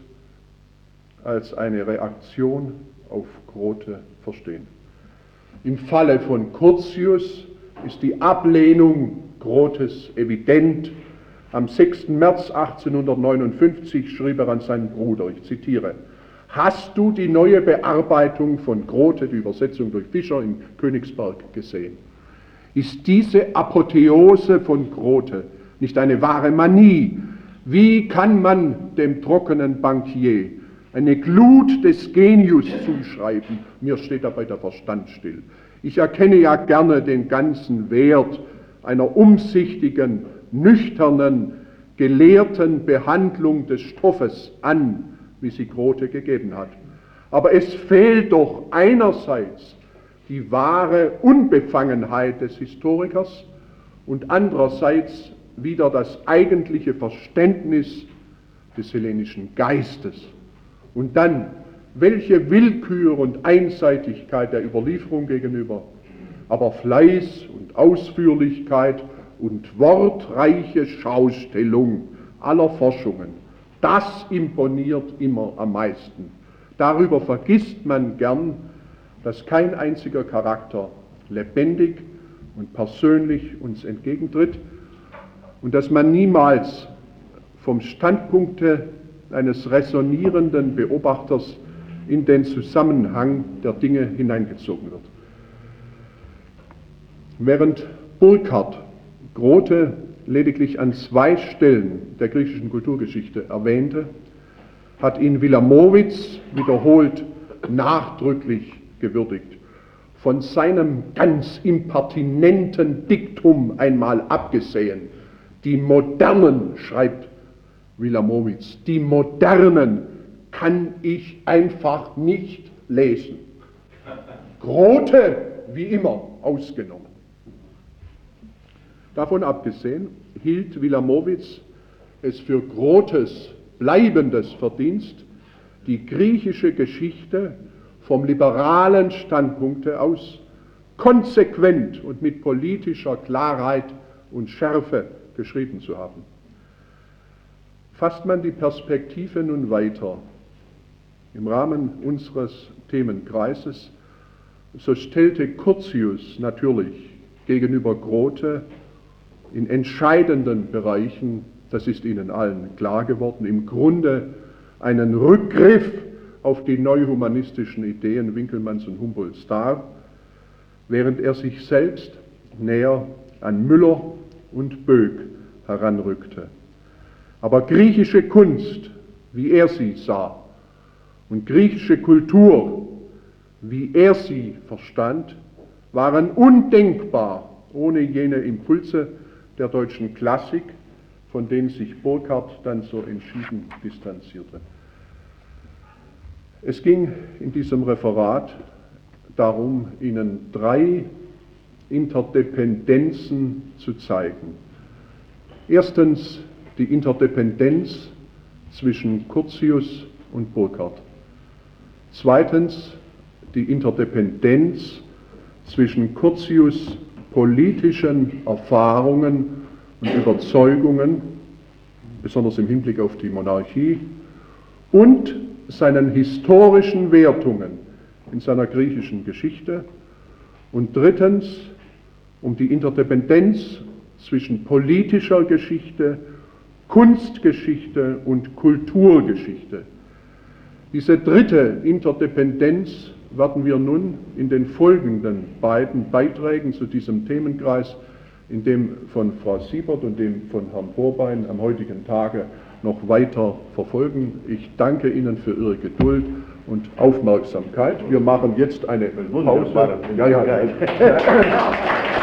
als eine Reaktion auf Grote verstehen. Im Falle von Curtius ist die Ablehnung Grotes evident. Am 6. März 1859 schrieb er an seinen Bruder, ich zitiere: Hast du die neue Bearbeitung von Grote, die Übersetzung durch Fischer in Königsberg, gesehen? Ist diese Apotheose von Grote nicht eine wahre Manie? Wie kann man dem trockenen Bankier eine Glut des Genius zuschreiben? Mir steht dabei der Verstand still. Ich erkenne ja gerne den ganzen Wert einer umsichtigen, nüchternen, gelehrten Behandlung des Stoffes an, wie sie Grote gegeben hat. Aber es fehlt doch einerseits die wahre Unbefangenheit des Historikers und andererseits wieder das eigentliche Verständnis des hellenischen Geistes. Und dann, welche Willkür und Einseitigkeit der Überlieferung gegenüber, aber Fleiß und Ausführlichkeit und wortreiche Schaustellung aller Forschungen, das imponiert immer am meisten. Darüber vergisst man gern, dass kein einziger Charakter lebendig und persönlich uns entgegentritt und dass man niemals vom Standpunkte eines resonierenden Beobachters in den Zusammenhang der Dinge hineingezogen wird. Während Burckhardt Grote lediglich an 2 Stellen der griechischen Kulturgeschichte erwähnte, hat ihn Wilamowitz wiederholt nachdrücklich gewürdigt. Von seinem ganz impertinenten Diktum einmal abgesehen, die Modernen, schreibt Wilamowitz, die Modernen kann ich einfach nicht lesen. Grote, wie immer, ausgenommen. Davon abgesehen hielt Wilamowitz es für Grotes bleibendes Verdienst, die griechische Geschichte vom liberalen Standpunkte aus konsequent und mit politischer Klarheit und Schärfe geschrieben zu haben. Fasst man die Perspektive nun weiter im Rahmen unseres Themenkreises, so stellte Curtius natürlich gegenüber Grote in entscheidenden Bereichen, das ist Ihnen allen klar geworden, im Grunde einen Rückgriff auf die neuhumanistischen Ideen Winkelmanns und Humboldts dar, während er sich selbst näher an Müller und Böck heranrückte. Aber griechische Kunst, wie er sie sah, und griechische Kultur, wie er sie verstand, waren undenkbar ohne jene Impulse der deutschen Klassik, von denen sich Burckhardt dann so entschieden distanzierte. Es ging in diesem Referat darum, Ihnen 3 Interdependenzen zu zeigen. Erstens die Interdependenz zwischen Curtius und Burckhardt. Zweitens die Interdependenz zwischen Curtius' politischen Erfahrungen und Überzeugungen, besonders im Hinblick auf die Monarchie, und seinen historischen Wertungen in seiner griechischen Geschichte und drittens um die Interdependenz zwischen politischer Geschichte, Kunstgeschichte und Kulturgeschichte. Diese dritte Interdependenz werden wir nun in den folgenden beiden Beiträgen zu diesem Themenkreis, in dem von Frau Siebert und dem von Herrn Vorbein am heutigen Tage noch weiter verfolgen. Ich danke Ihnen für Ihre Geduld und Aufmerksamkeit. Wir machen jetzt eine Pause. Ja.